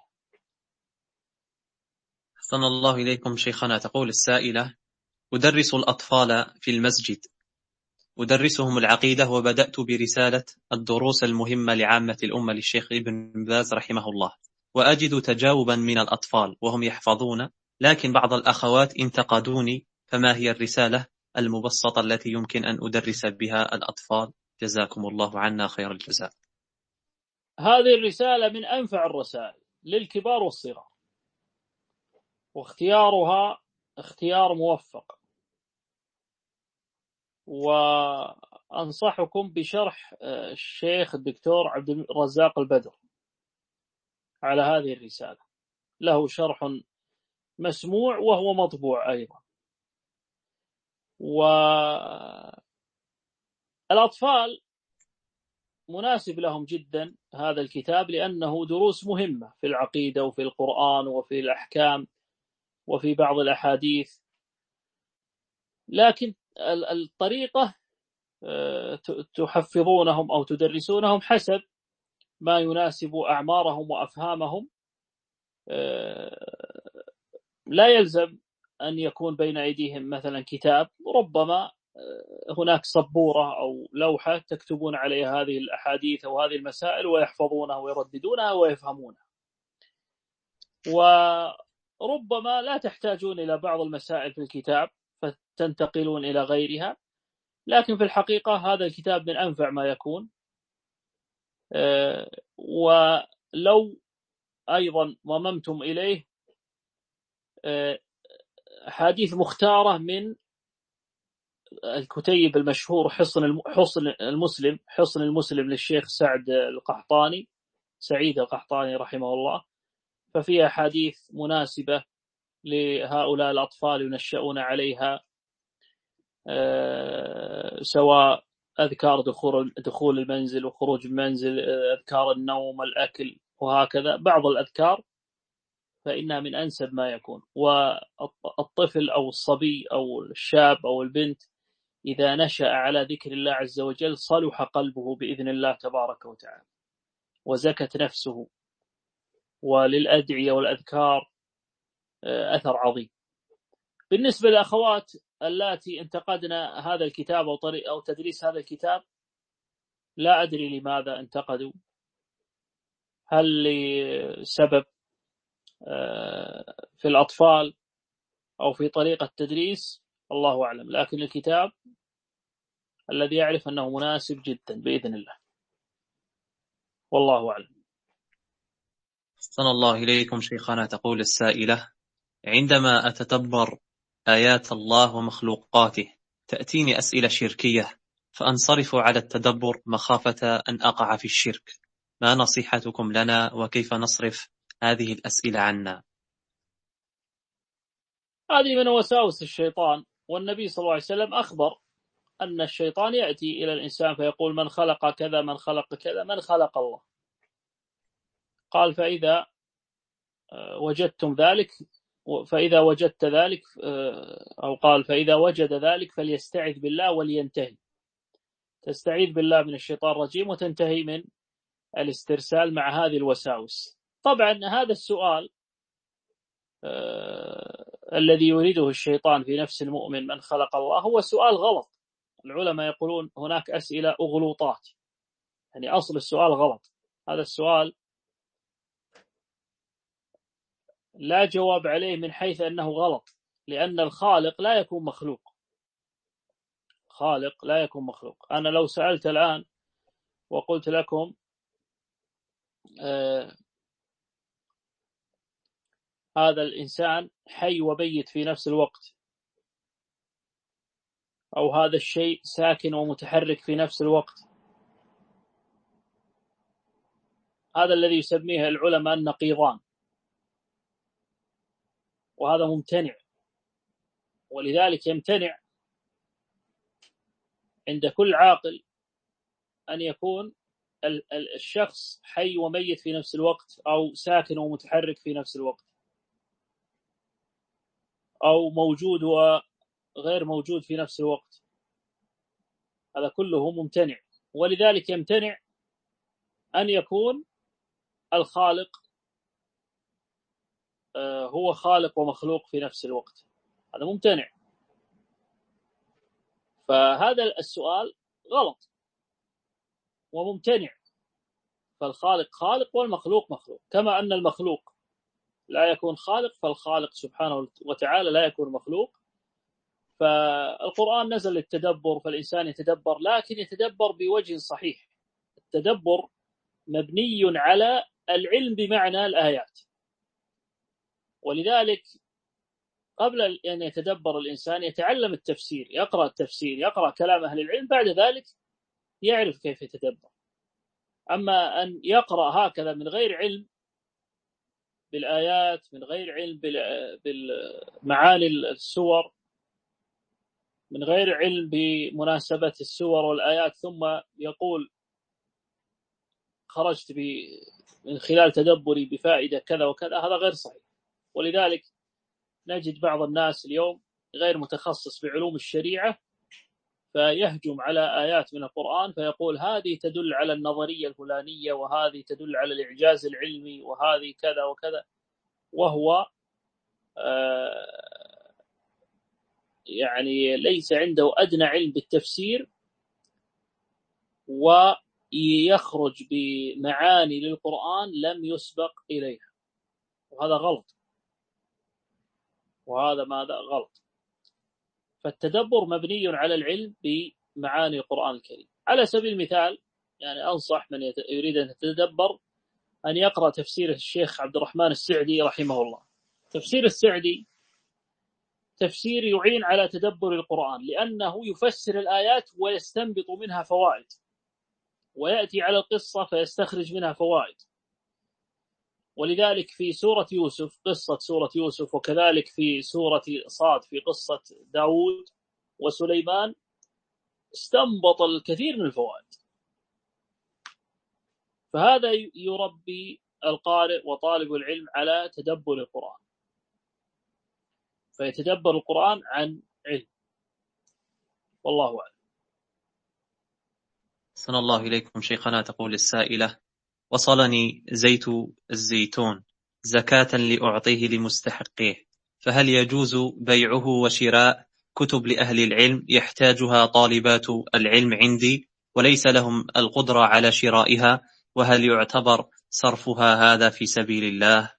B: أحسن الله إليكم شيخنا. تقول السائلة: أدرس الأطفال في المسجد، أدرسهم العقيدة، وبدأت برسالة الدروس المهمة لعامة الأمة للشيخ ابن باز رحمه الله، وأجد تجاوبا من الأطفال وهم يحفظون، لكن بعض الأخوات انتقدوني، فما هي الرسالة المبسطة التي يمكن أن أدرس بها الأطفال؟ جزاكم الله عنا خير الجزاء.
A: هذه الرسالة من أنفع الرسائل للكبار والصغار، واختيارها اختيار موفق، وأنصحكم بشرح الشيخ الدكتور عبد الرزاق البدر على هذه الرسالة، له شرح مسموع وهو مطبوع أيضا. والأطفال مناسب لهم جدا هذا الكتاب، لأنه دروس مهمة في العقيدة وفي القرآن وفي الأحكام وفي بعض الأحاديث، لكن الطريقة تحفظونهم أو تدرسونهم حسب ما يناسب أعمارهم وأفهامهم. لا يلزم أن يكون بين أيديهم مثلا كتاب، ربما هناك سبورة أو لوحة تكتبون عليها هذه الأحاديث أو هذه المسائل ويحفظونها ويرددونها ويفهمونها. وربما لا تحتاجون إلى بعض المسائل في الكتاب فتنتقلون إلى غيرها، لكن في الحقيقة هذا الكتاب من أنفع ما يكون. ولو أيضا ضممتم إليه أحاديث مختارة من الكتيب المشهور حصن حصن المسلم حصن المسلم للشيخ سعد القحطاني سعيد القحطاني رحمه الله، ففيها أحاديث مناسبة لهؤلاء الأطفال ينشأون عليها، سواء أذكار دخول دخول المنزل وخروج المنزل، أذكار النوم، الأكل، وهكذا بعض الأذكار، فإنها من أنسب ما يكون. والطفل أو الصبي أو الشاب أو البنت إذا نشأ على ذكر الله عز وجل صلح قلبه بإذن الله تبارك وتعالى، وزكت نفسه، وللأدعية والأذكار أثر عظيم. بالنسبة للأخوات اللاتي انتقدنا هذا الكتاب أو, طريق أو تدريس هذا الكتاب، لا أدري لماذا انتقدوا، هل لسبب في الأطفال أو في طريقة التدريس، الله أعلم، لكن الكتاب الذي يعرف أنه مناسب جدا بإذن الله، والله أعلم.
B: أحسن الله إليكم شيخنا. تقول السائلة: عندما أتدبر آيات الله ومخلوقاته تأتيني أسئلة شركية فأنصرف على التدبر مخافة أن أقع في الشرك، ما نصيحتكم لنا وكيف نصرف هذه الأسئلة عنا؟
A: هذه من وساوس الشيطان، والنبي صلى الله عليه وسلم أخبر أن الشيطان يأتي إلى الإنسان فيقول: من خلق كذا، من خلق كذا، من خلق الله. قال: فإذا وجدتم ذلك فإذا وجدت ذلك أو قال: فإذا وجد ذلك فليستعذ بالله ولينتهي. تستعيذ بالله من الشيطان الرجيم وتنتهي من الاسترسال مع هذه الوساوس. طبعا هذا السؤال آه الذي يريده الشيطان في نفس المؤمن: من خلق الله، هو سؤال غلط. العلماء يقولون هناك أسئلة أغلوطات، يعني أصل السؤال غلط. هذا السؤال لا جواب عليه من حيث أنه غلط، لأن الخالق لا يكون مخلوق. خالق لا يكون مخلوق. أنا لو سألت الآن وقلت لكم آه هذا الإنسان حي وميت في نفس الوقت، أو هذا الشيء ساكن ومتحرك في نفس الوقت، هذا الذي يسميه العلماء النقيضان، وهذا ممتنع. ولذلك يمتنع عند كل عاقل أن يكون الشخص حي وميت في نفس الوقت، أو ساكن ومتحرك في نفس الوقت، أو موجود وغير موجود في نفس الوقت. هذا كله ممتنع. ولذلك يمتنع أن يكون الخالق هو خالق ومخلوق في نفس الوقت، هذا ممتنع. فهذا السؤال غلط وممتنع. فالخالق خالق والمخلوق مخلوق، كما أن المخلوق لا يكون خالق، فالخالق سبحانه وتعالى لا يكون مخلوق. فالقرآن نزل للتدبر، فالإنسان يتدبر، لكن يتدبر بوجه صحيح. التدبر مبني على العلم بمعنى الآيات، ولذلك قبل أن يتدبر الإنسان يتعلم التفسير، يقرأ التفسير، يقرأ كلام أهل العلم، بعد ذلك يعرف كيف يتدبر. أما أن يقرأ هكذا من غير علم بالآيات، من غير علم بالمعاني السور، من غير علم بمناسبة السور والآيات، ثم يقول خرجت من خلال تدبري بفائدة كذا وكذا، هذا غير صحيح. ولذلك نجد بعض الناس اليوم غير متخصص بعلوم الشريعة فيهجم على آيات من القرآن فيقول هذه تدل على النظرية الفلانية، وهذه تدل على الإعجاز العلمي، وهذه كذا وكذا، وهو آه يعني ليس عنده أدنى علم بالتفسير، ويخرج بمعاني للقرآن لم يسبق إليها، وهذا غلط، وهذا ماذا غلط. فالتدبر مبني على العلم بمعاني القرآن الكريم. على سبيل المثال، يعني أنصح من يريد أن يتدبر أن يقرأ تفسير الشيخ عبد الرحمن السعدي رحمه الله. تفسير السعدي تفسير يعين على تدبر القرآن، لأنه يفسر الآيات ويستنبط منها فوائد، ويأتي على القصة فيستخرج منها فوائد. ولذلك في سورة يوسف، قصة سورة يوسف، وكذلك في سورة صاد في قصة داود وسليمان، استنبط الكثير من الفوائد. فهذا يربي القارئ وطالب العلم على تدبر القرآن، فيتدبر القرآن عن علم. والله أعلم.
B: أحسن الله إليكم شيخنا. تقول السائلة: وصلني زيت الزيتون زكاة لأعطيه لمستحقيه، فهل يجوز بيعه وشراء كتب لأهل العلم يحتاجها طالبات العلم عندي وليس لهم القدرة على شرائها؟ وهل يعتبر صرفها هذا في سبيل الله؟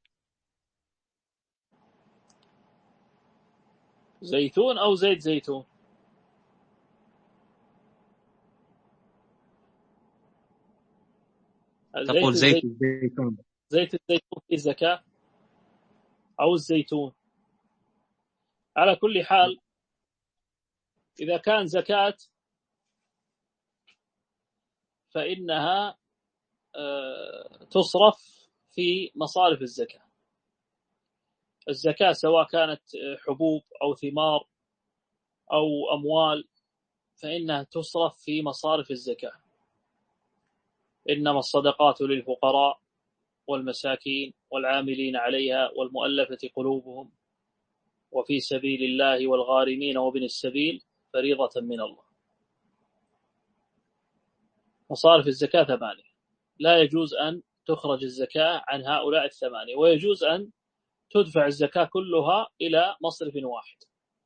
A: زيتون أو زيت زيتون؟
B: تقول
A: زيت
B: زيت الزيتون.
A: زيت الزيتون في زكاة أو الزيتون؟ على كل حال، إذا كان زكاة فإنها تصرف في مصارف الزكاة. الزكاة سواء كانت حبوب أو ثمار أو أموال فإنها تصرف في مصارف الزكاة. إنما الصدقات للفقراء والمساكين والعاملين عليها والمؤلفة قلوبهم وفي سبيل الله والغارمين وابن السبيل فريضة من الله. مصارف الزكاة ثمانية، لا يجوز أن تخرج الزكاة عن هؤلاء الثمانية، ويجوز أن تدفع الزكاة كلها إلى مصرف واحد.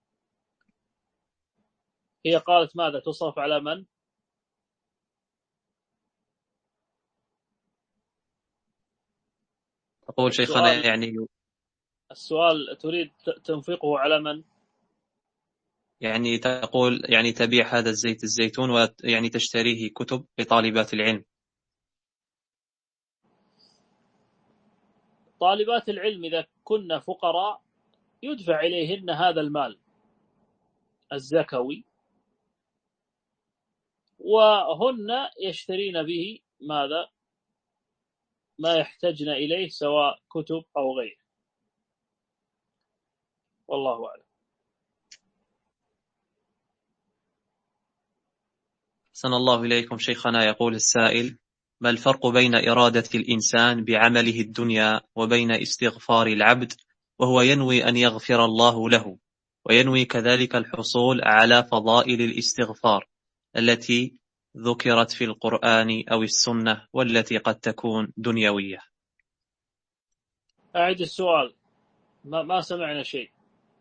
A: هي قالت ماذا تصرف على من؟
B: تقول شيخنا يعني
A: السؤال تريد تنفقه على من؟
B: يعني تقول يعني تبيع هذا الزيت الزيتون ويعني تشتريه كتب لطالبات العلم.
A: طالبات العلم إذا كنا فقراء يدفع إليهن هذا المال الزكوي، وهن يشترين به ماذا ما يحتاجن إليه سواء كتب أو غيره. والله أعلم.
B: أحسن الله إليكم شيخنا. يقول السائل: ما الفرق بين إرادة الإنسان بعمله الدنيا وبين استغفار العبد وهو ينوي أن يغفر الله له، وينوي كذلك الحصول على فضائل الاستغفار التي ذكرت في القرآن أو السنة والتي قد تكون دنيوية؟
A: أعد السؤال، ما, ما سمعنا شيء.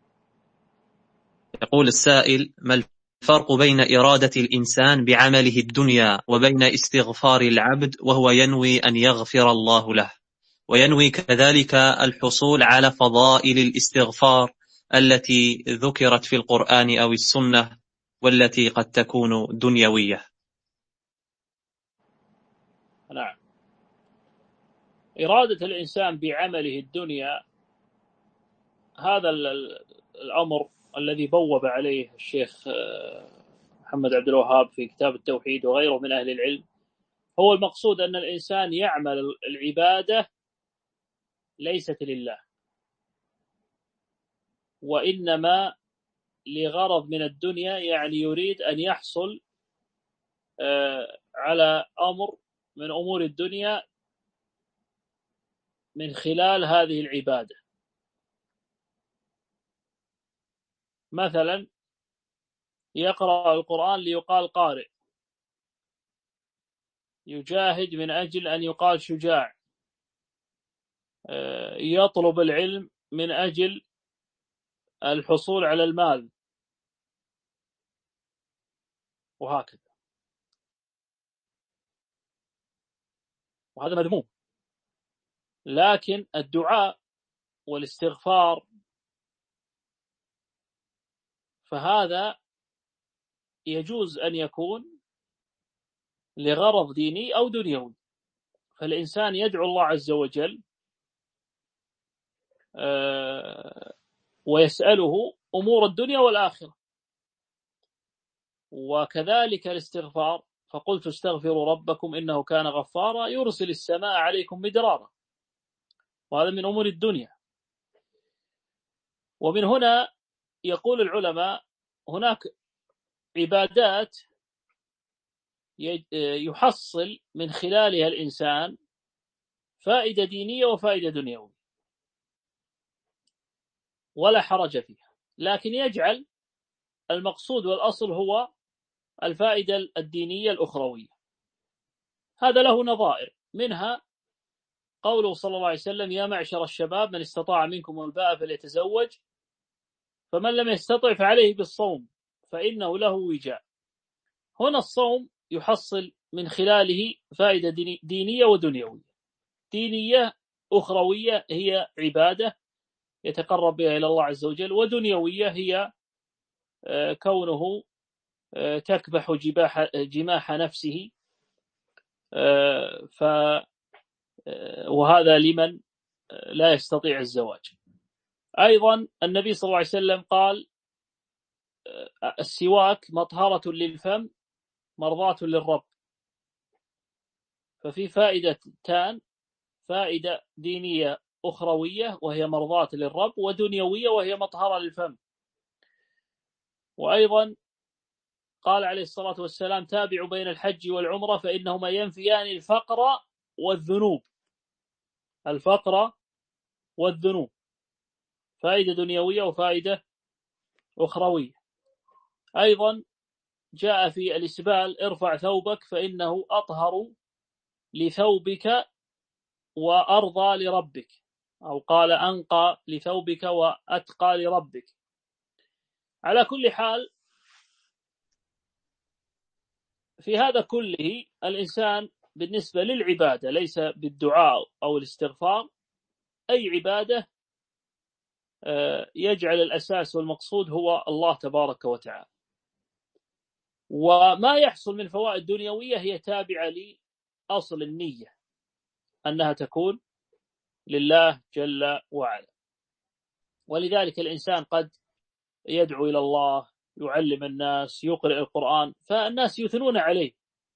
B: يقول السائل: ما الفرق بين إرادة الإنسان بعمله الدنيا وبين استغفار العبد وهو ينوي أن يغفر الله له، وينوي كذلك الحصول على فضائل الاستغفار التي ذكرت في القرآن أو السنة والتي قد تكون دنيوية؟
A: نعم. إرادة الإنسان بعمله الدنيا هذا الأمر الذي بوب عليه الشيخ محمد عبد الوهاب في كتاب التوحيد وغيره من أهل العلم. هو المقصود أن الإنسان يعمل العبادة ليست لله، وإنما لغرض من الدنيا، يعني يريد أن يحصل على أمر من أمور الدنيا من خلال هذه العبادة. مثلا يقرأ القرآن ليقال قارئ، يجاهد من أجل أن يقال شجاع، يطلب العلم من أجل الحصول على المال، وهكذا. وهذا مذموم. لكن الدعاء والاستغفار فهذا يجوز أن يكون لغرض ديني أو دنيوي. فالإنسان يدعو الله عز وجل ويسأله أمور الدنيا والآخرة. وكذلك الاستغفار، فقلت استغفروا ربكم إنه كان غفارا يرسل السماء عليكم مدرارا، وهذا من أمور الدنيا. ومن هنا يقول العلماء هناك عبادات يحصل من خلالها الإنسان فائدة دينية وفائدة دنيوية ولا حرج فيها، لكن يجعل المقصود والأصل هو الفائدة الدينية الأخروية. هذا له نظائر، منها قوله صلى الله عليه وسلم: يا معشر الشباب من استطاع منكم الباءة فليتزوج، فمن لم يستطع فعليه بالصوم فإنه له وجاء. هنا الصوم يحصل من خلاله فائدة دينية ودنيوية. دينية أخروية هي عبادة يتقرب بها إلى الله عز وجل، ودنيوية هي كونه تكبح جماح نفسه، ف وهذا لمن لا يستطيع الزواج. أيضا النبي صلى الله عليه وسلم قال: السواك مطهرة للفم مرضاة للرب. ففي فائدتان: فائدة دينية أخروية وهي مرضاة للرب، ودنيوية وهي مطهرة للفم. وأيضا قال عليه الصلاة والسلام: تابعوا بين الحج والعمرة فإنهما ينفيان الفقر والذنوب. الفقر والذنوب فائدة دنيوية وفائدة أخروية. أيضا جاء في الإسبال: ارفع ثوبك فإنه أطهر لثوبك وأرضى لربك، أو قال أنقى لثوبك وأتقى لربك. على كل حال، في هذا كله الإنسان بالنسبة للعبادة ليس بالدعاء أو الاستغفار، أي عبادة يجعل الأساس والمقصود هو الله تبارك وتعالى. وما يحصل من فوائد دنيوية هي تابعة لأصل النية، أنها تكون لله جل وعلا. ولذلك الإنسان قد يدعو إلى الله، يعلم الناس، يقرأ القرآن، فالناس يثنون عليه،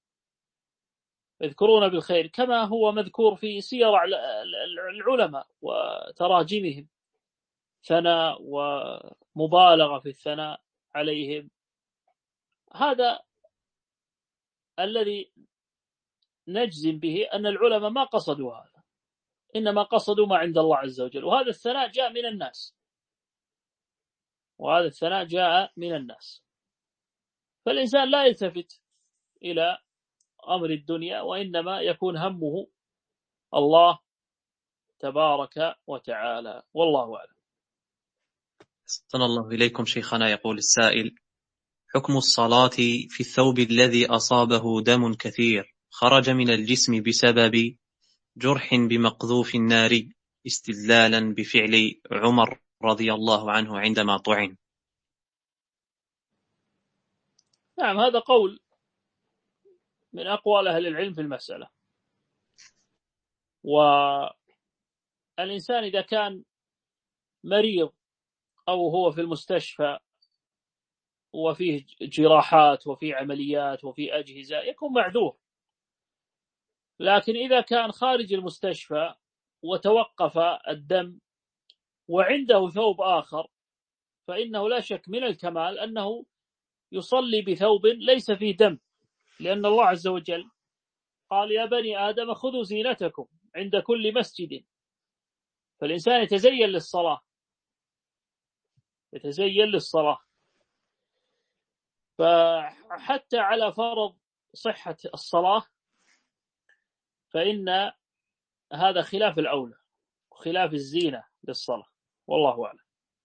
A: يذكرون بالخير، كما هو مذكور في سير العلماء وتراجمهم، ثناء ومبالغة في الثناء عليهم. هذا الذي نجزم به أن العلماء ما قصدوا هذا، إنما قصدوا ما عند الله عز وجل. وهذا الثناء جاء من الناس، وهذا الثناء جاء من الناس. فالإنسان لا يلتفت إلى أمر الدنيا، وإنما يكون همه الله تبارك وتعالى، والله أعلم.
B: أحسن الله إليكم شيخنا. يقول السائل: حكم الصلاة في الثوب الذي أصابه دم كثير خرج من الجسم بسبب جرح بمقذوف النار، استدلالا بفعل عمر رضي الله عنه عندما طعن.
A: نعم، هذا قول من أقوال أهل العلم في المسألة. والإنسان إذا كان مريض أو هو في المستشفى وفيه جراحات وفيه عمليات وفيه أجهزة يكون معذور، لكن إذا كان خارج المستشفى وتوقف الدم وعنده ثوب آخر فإنه لا شك من الكمال أنه يصلي بثوب ليس فيه دم، لأن الله عز وجل قال: يا بني آدم خذوا زينتكم عند كل مسجد. فالإنسان يتزين للصلاة، يتزين للصلاة. فحتى على فرض صحة الصلاة فإن هذا خلاف الأولى وخلاف الزينة للصلاة، والله أعلم.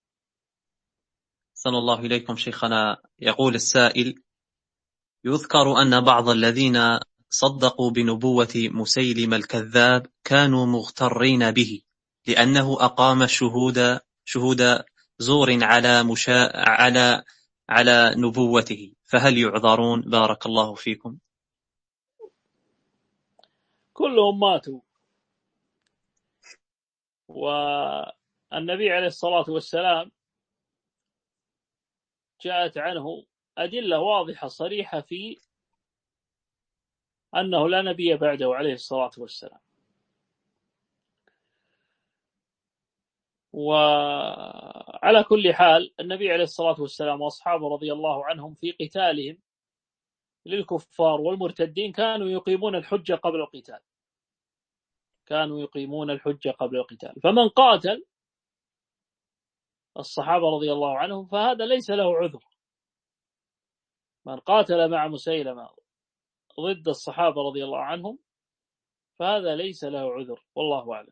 B: أحسن الله إليكم شيخنا. يقول السائل: يذكر أن بعض الذين صدقوا بنبوة مسيلم الكذاب كانوا مغترين به لأنه أقام شهود شهود زور على مشا... على على نبوته، فهل يعذرون؟ بارك الله فيكم.
A: كلهم ماتوا، والنبي عليه الصلاة والسلام جاءت عنه أدلة واضحة صريحة في أنه لا نبي بعده عليه الصلاة والسلام. وعلى كل حال النبي عليه الصلاة والسلام وأصحابه رضي الله عنهم في قتالهم للكفار والمرتدين كانوا يقيمون الحجة قبل القتال كانوا يقيمون الحجة قبل القتال فمن قاتل الصحابة رضي الله عنهم فهذا ليس له عذر. من قاتل مع مسيلمة ضد الصحابة رضي الله عنهم فهذا ليس له عذر، والله أعلم.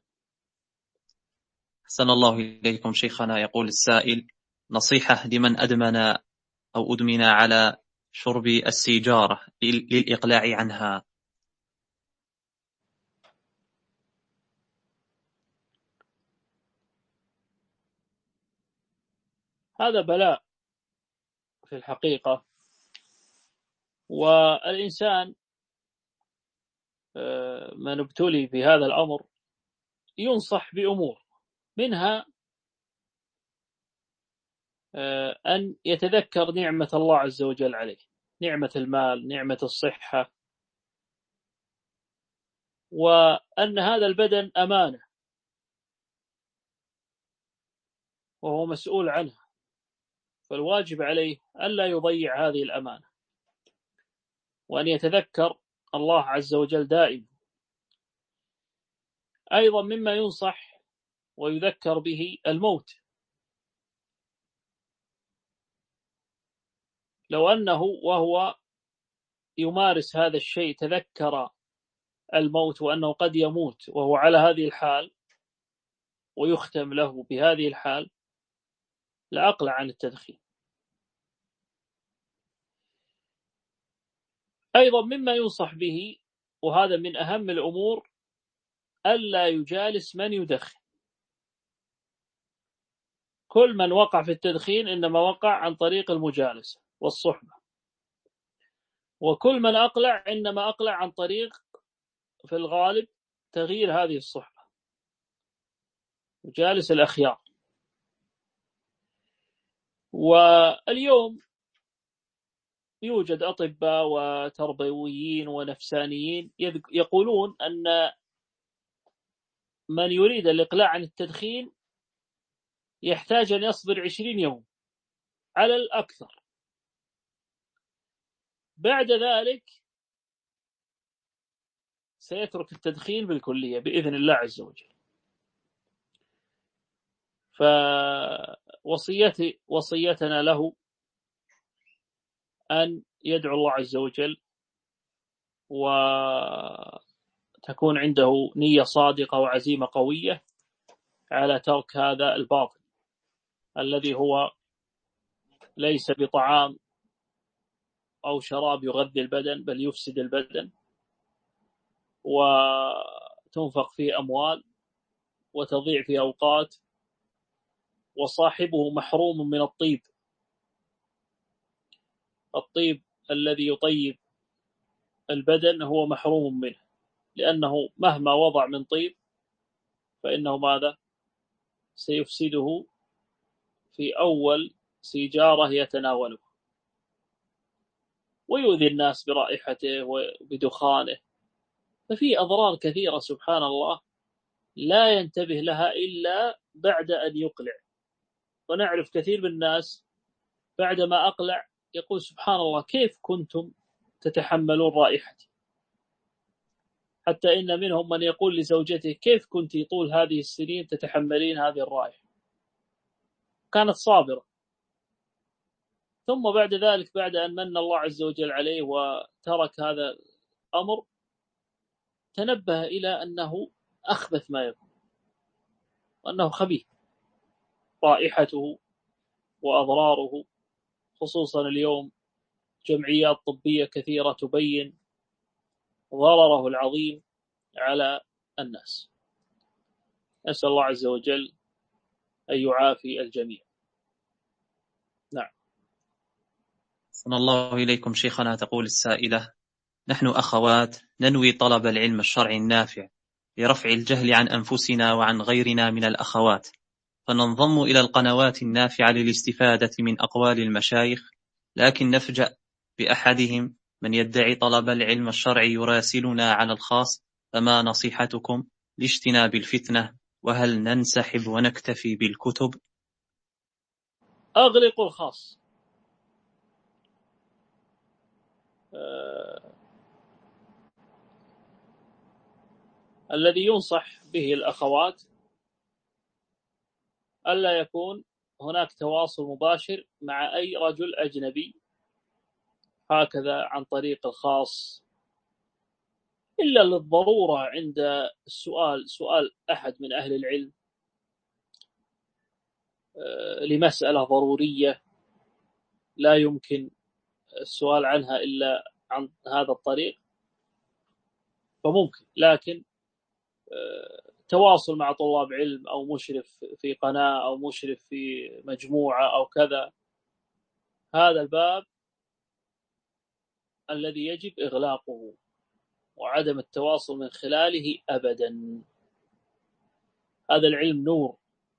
B: أحسن الله إليكم شيخنا. يقول السائل: نصيحة لمن أدمن أو أدمن على شرب السيجارة للإقلاع عنها.
A: هذا بلاء في الحقيقة، والإنسان من ابتلي في هذا الأمر ينصح بأمور، منها أن يتذكر نعمة الله عز وجل عليه، نعمة المال، نعمة الصحة، وأن هذا البدن أمانة وهو مسؤول عنها، فالواجب عليه ألا يضيع هذه الأمانة، وأن يتذكر الله عز وجل دائما. أيضا مما ينصح ويذكر به الموت، لو أنه وهو يمارس هذا الشيء تذكر الموت وأنه قد يموت وهو على هذه الحال ويختم له بهذه الحال لأقلع عن التدخين. أيضا مما ينصح به، وهذا من أهم الأمور، ألا يجالس من يدخن. كل من وقع في التدخين إنما وقع عن طريق المجالسة والصحبة، وكل من أقلع إنما أقلع عن طريق في الغالب تغيير هذه الصحبة، يجالس الأخيار. واليوم يوجد أطباء وتربويين ونفسانيين يقولون أن من يريد الإقلاع عن التدخين يحتاج أن يصبر عشرين يوم على الأكثر، بعد ذلك سيترك التدخين بالكلية بإذن الله عز وجل. فوصيتي وصيتنا له أن يدعو الله عز وجل وتكون عنده نية صادقة وعزيمة قوية على ترك هذا الباطل الذي هو ليس بطعام أو شراب يغذي البدن، بل يفسد البدن وتنفق فيه أموال وتضيع في أوقات، وصاحبه محروم من الطيب الطيب الذي يطيب البدن هو محروم منه، لأنه مهما وضع من طيب فإنه ماذا سيفسده في أول سيجارة يتناوله، ويؤذي الناس برائحته وبدخانه، ففي أضرار كثيرة سبحان الله لا ينتبه لها إلا بعد أن يقلع. ونعرف كثير من الناس بعدما أقلع يقول سبحان الله كيف كنتم تتحملون رائحتي، حتى إن منهم من يقول لزوجته كيف كنت طول هذه السنين تتحملين هذه الرائحة، كانت صابرة. ثم بعد ذلك بعد أن من الله عز وجل عليه وترك هذا الأمر تنبه إلى أنه أخبث ما يكون وأنه خبيث رائحته وأضراره، خصوصا اليوم جمعيات طبية كثيرة تبين ضرره العظيم على الناس. نسأل الله عز وجل أن يعافي الجميع. نعم.
B: أحسن الله إليكم شيخنا. تقول السائلة: نحن أخوات ننوي طلب العلم الشرعي النافع لرفع الجهل عن أنفسنا وعن غيرنا من الأخوات، فننضم إلى القنوات النافعة للاستفادة من أقوال المشايخ، لكن نفجأ بأحدهم من يدعي طلب العلم الشرعي يراسلنا على الخاص، فما نصيحتكم لاجتناب الفتنة؟ وهل ننسحب ونكتفي بالكتب؟
A: أغلقوا الخاص، آه الذي ينصح به الأخوات ألا يكون هناك تواصل مباشر مع أي رجل أجنبي هكذا عن طريق الخاص، إلا للضرورة عند السؤال، سؤال أحد من أهل العلم لمسألة ضرورية لا يمكن السؤال عنها إلا عن هذا الطريق فممكن. لكن تواصل مع طلاب علم أو مشرف في قناة أو مشرف في مجموعة أو كذا، هذا الباب الذي يجب إغلاقه وعدم التواصل من خلاله أبدا. هذا العلم نور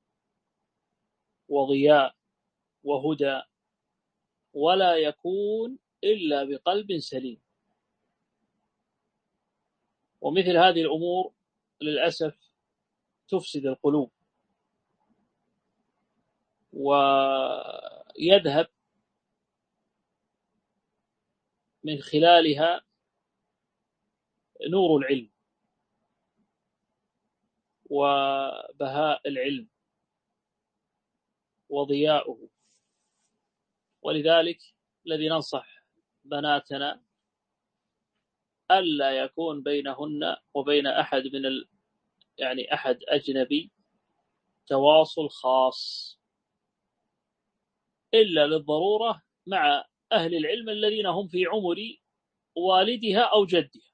A: وضياء وهدى، ولا يكون إلا بقلب سليم. ومثل هذه الأمور للأسف تفسد القلوب ويذهب من خلالها نور العلم وبهاء العلم وضياؤه. ولذلك الذي ننصح بناتنا ألا يكون بينهن وبين أحد من ال... يعني أحد أجنبي تواصل خاص إلا للضرورة مع أهل العلم الذين هم في عمر والدها أو جدها،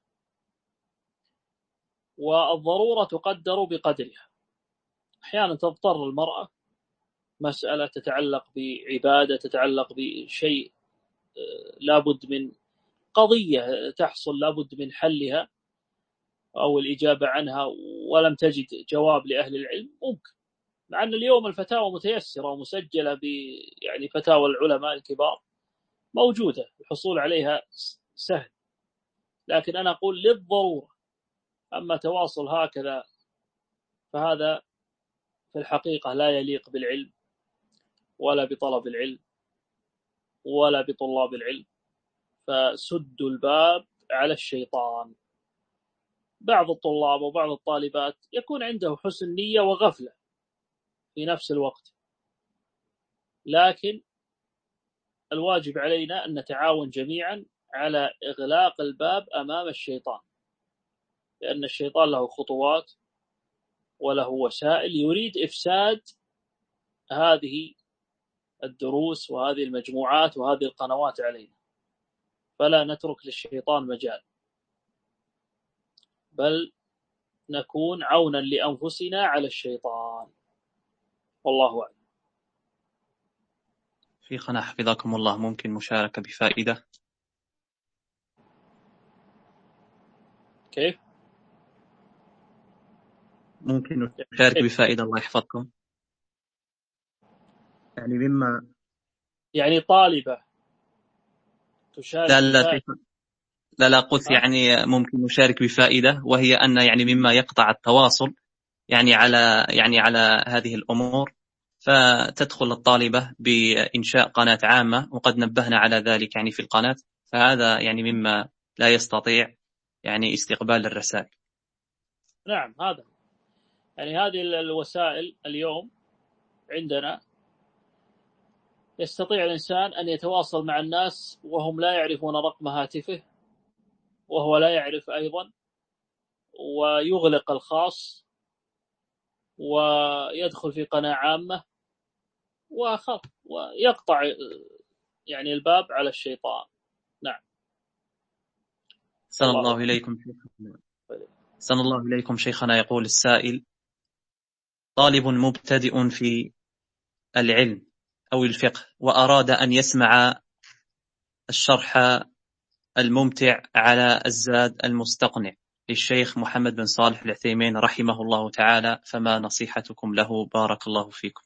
A: والضرورة تقدر بقدرها. أحيانا تضطر المرأة مسألة تتعلق بعبادة، تتعلق بشيء لابد من قضية تحصل لابد من حلها أو الإجابة عنها، ولم تجد جواب لأهل العلم، ممكن. مع أن اليوم الفتاوى متيسرة ومسجلة ب يعني فتاوى العلماء الكبار موجودة، الحصول عليها سهل. لكن أنا أقول للضرورة. أما تواصل هكذا فهذا في الحقيقة لا يليق بالعلم ولا بطلب العلم ولا بطلاب العلم، فسدوا الباب على الشيطان. بعض الطلاب وبعض الطالبات يكون عنده حسن نية وغفلة في نفس الوقت، لكن الواجب علينا أن نتعاون جميعا على إغلاق الباب أمام الشيطان، لأن الشيطان له خطوات وله وسائل يريد إفساد هذه الدروس وهذه المجموعات وهذه القنوات علينا، فلا نترك للشيطان مجال، بل نكون عونا لأنفسنا على الشيطان. والله أعلم.
B: شيخنا حفظكم الله، ممكن مشاركة بفائدة؟
A: كيف؟
B: ممكن نشارك بفائدة الله يحفظكم. يعني مما
A: يعني طالبة تشارك
B: لا لا
A: بفائدة.
B: لا لا قلت
A: أه؟
B: يعني ممكن نشارك بفائدة، وهي أن يعني مما يقطع التواصل يعني على يعني على هذه الأمور، فتدخل الطالبة بإنشاء قناة عامة، وقد نبهنا على ذلك يعني في القناة، فهذا يعني مما لا يستطيع يعني استقبال الرسائل.
A: نعم، هذا يعني هذه الوسائل اليوم عندنا يستطيع الإنسان أن يتواصل مع الناس وهم لا يعرفون رقم هاتفه، وهو لا يعرف أيضا، ويغلق الخاص ويدخل في قناة عامة وخط ويقطع يعني الباب على الشيطان. نعم.
B: سن الله إليكم شيخنا. سن الله إليكم شيخنا. يقول السائل: طالب مبتدئ في العلم أو الفقه وأراد أن يسمع الشرح الممتع على الزاد المستقنع للشيخ محمد بن صالح العثيمين رحمه الله تعالى، فما نصيحتكم له؟ بارك الله فيكم.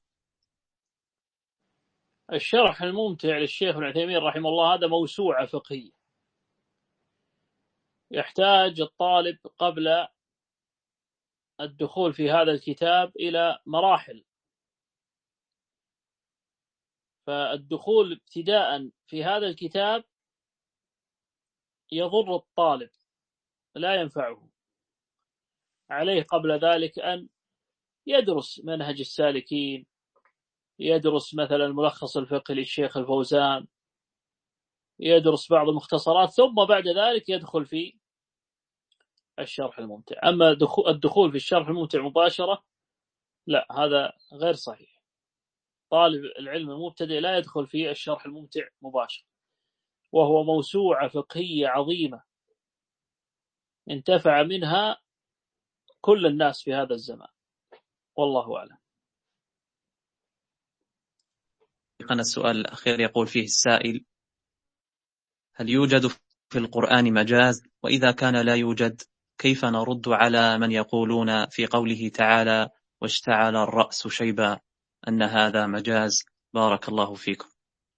A: الشرح الممتع للشيخ العثيمين رحمه الله هذا موسوعة فقهية، يحتاج الطالب قبل الدخول في هذا الكتاب إلى مراحل. فالدخول ابتداء في هذا الكتاب يضر الطالب لا ينفعه. عليه قبل ذلك أن يدرس منهج السالكين، يدرس مثلا ملخص الفقه للشيخ الفوزان، يدرس بعض المختصرات، ثم بعد ذلك يدخل في الشرح الممتع. أما الدخول في الشرح الممتع مباشرة لا، هذا غير صحيح. طالب العلم المبتدئ لا يدخل في الشرح الممتع مباشرة، وهو موسوعة فقهية عظيمة انتفع منها كل الناس في هذا الزمان، والله أعلم.
B: السؤال الأخير يقول فيه السائل: هل يوجد في القرآن مجاز؟ وإذا كان لا يوجد، كيف نرد على من يقولون في قوله تعالى: واشتعل الرأس شيبا، أن هذا مجاز؟ بارك الله فيكم.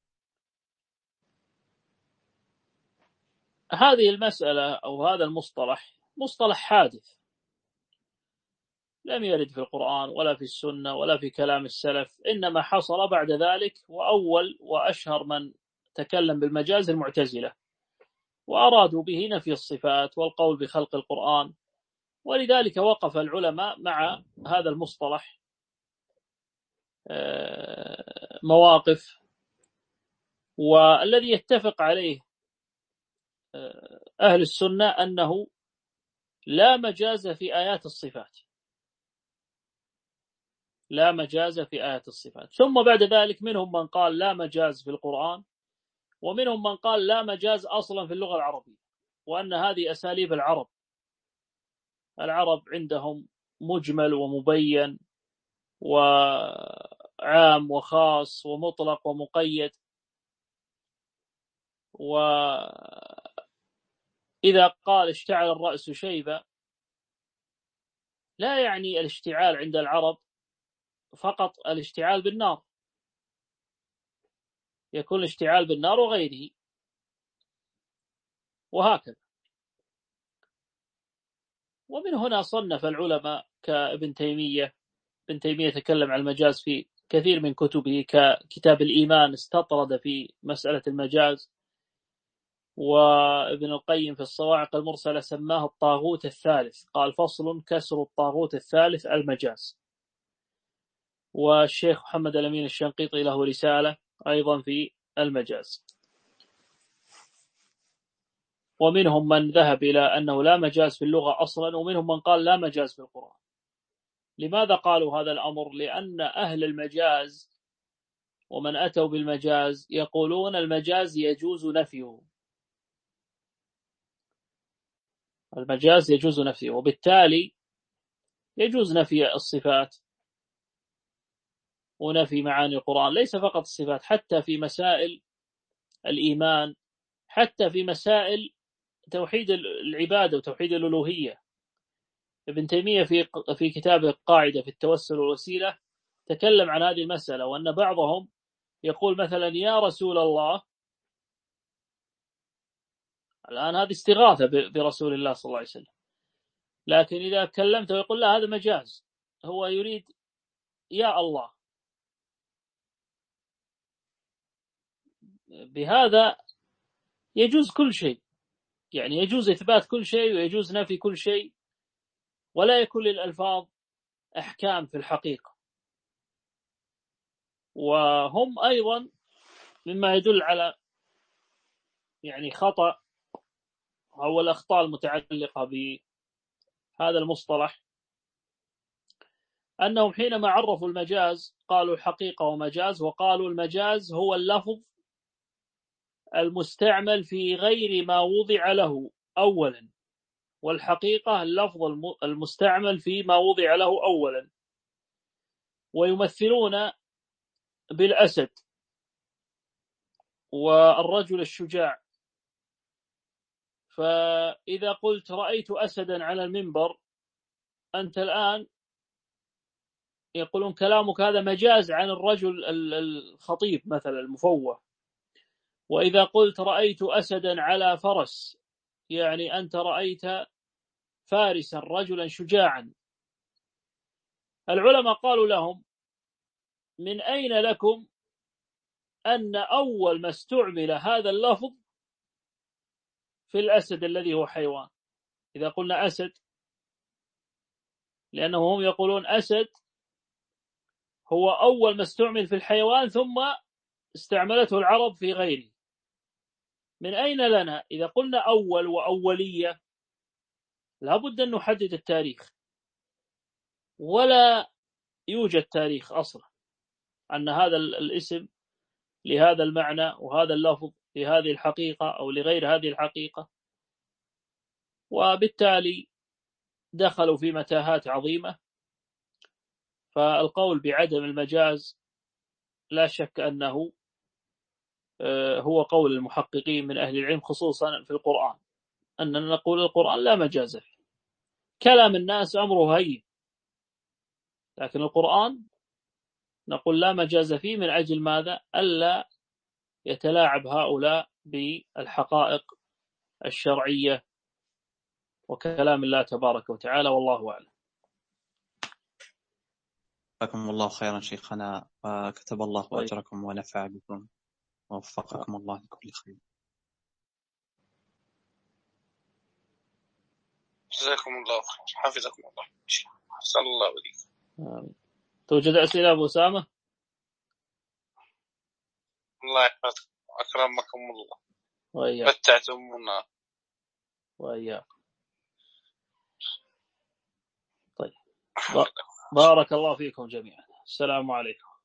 A: هذه المسألة أو هذا المصطلح مصطلح حادث، لم يرد في القرآن ولا في السنة ولا في كلام السلف، إنما حصل بعد ذلك. وأول وأشهر من تكلم بالمجاز المعتزلة، وأرادوا به نفي الصفات والقول بخلق القرآن، ولذلك وقف العلماء مع هذا المصطلح مواقف. والذي يتفق عليه أهل السنة أنه لا مجاز في آيات الصفات، لا مجاز في آيات الصفات. ثم بعد ذلك منهم من قال لا مجاز في القرآن، ومنهم من قال لا مجاز أصلا في اللغة العربية، وأن هذه أساليب العرب. العرب عندهم مجمل ومبين وعام وخاص ومطلق ومقيد. وإذا قال اشتعل الرأس شيبة، لا يعني الاشتعال عند العرب فقط الاشتعال بالنار، يكون الاشتعال بالنار وغيره، وهكذا. ومن هنا صنف العلماء كابن تيمية. ابن تيمية تكلم عن المجاز في كثير من كتبه، ككتاب الإيمان استطرد في مسألة المجاز. وابن القيم في الصواعق المرسلة سماه الطاغوت الثالث، قال: فصل كسر الطاغوت الثالث المجاز. والشيخ محمد الأمين الشنقيطي له رسالة أيضا في المجاز. ومنهم من ذهب إلى أنه لا مجاز في اللغة أصلا، ومنهم من قال لا مجاز في القرآن. لماذا قالوا هذا الأمر؟ لأن أهل المجاز ومن أتوا بالمجاز يقولون المجاز يجوز نفيه، المجاز يجوز نفيه، وبالتالي يجوز نفي الصفات ونفي معاني القرآن. ليس فقط الصفات، حتى في مسائل الإيمان، حتى في مسائل توحيد العبادة وتوحيد الألوهية. ابن تيمية في في كتابه القاعدة في التوسل والوسيلة تكلم عن هذه المسألة، وأن بعضهم يقول مثلا: يا رسول الله. الآن هذه استغاثة برسول الله صلى الله عليه وسلم، لكن إذا كلمته يقول: لا، هذا مجاز، هو يريد يا الله. بهذا يجوز كل شيء، يعني يجوز إثبات كل شيء ويجوز نفي كل شيء، ولا يكون للألفاظ أحكام في الحقيقة. وهم أيضا مما يدل على يعني خطأ أو الأخطاء المتعلقة بهذا المصطلح، أنهم حينما عرفوا المجاز قالوا حقيقة ومجاز، وقالوا المجاز هو اللفظ المستعمل في غير ما وضع له أولا، والحقيقة اللفظ المستعمل في ما وضع له أولا. ويمثلون بالأسد والرجل الشجاع، فإذا قلت رأيت أسدا على المنبر، أنت الآن يقولون كلامك هذا مجاز عن الرجل الخطيب مثلا المفوه. وإذا قلت رأيت أسدا على فرس، يعني أنت رأيت فارسا رجلا شجاعا. العلماء قالوا لهم: من أين لكم أن أول ما استعمل هذا اللفظ في الأسد الذي هو حيوان. إذا قلنا أسد، لأنهم هم يقولون أسد هو أول ما استعمل في الحيوان ثم استعملته العرب في غيره. من أين لنا إذا قلنا أول وأولية؟ لابد أن نحدد التاريخ، ولا يوجد تاريخ أصلا أن هذا الاسم لهذا المعنى وهذا اللفظ لهذه الحقيقة أو لغير هذه الحقيقة، وبالتالي دخلوا في متاهات عظيمة. فالقول بعدم المجاز لا شك أنه هو قول المحققين من أهل العلم، خصوصا في القرآن، أننا نقول القرآن لا مجاز فيه. كلام الناس أمره هين، لكن القرآن نقول لا مجاز فيه. من أجل ماذا؟ ألا يتلاعب هؤلاء بالحقائق الشرعية وكلام الله تبارك وتعالى، والله أعلم.
B: جزاكم الله خيرا شيخنا، وكتب الله أجركم ونفع بكم ووفقكم الله لكل خير.
C: جزاكم الله خير، حفظكم الله، أحسن الله إليكم.
A: آمين. توجد أسئلة أبو أسامة؟
C: الله يحفظكم أكرمكم الله
A: وإياك،
C: متعتمونا
A: وإياك. طيب، بارك الله فيكم جميعا. السلام عليكم.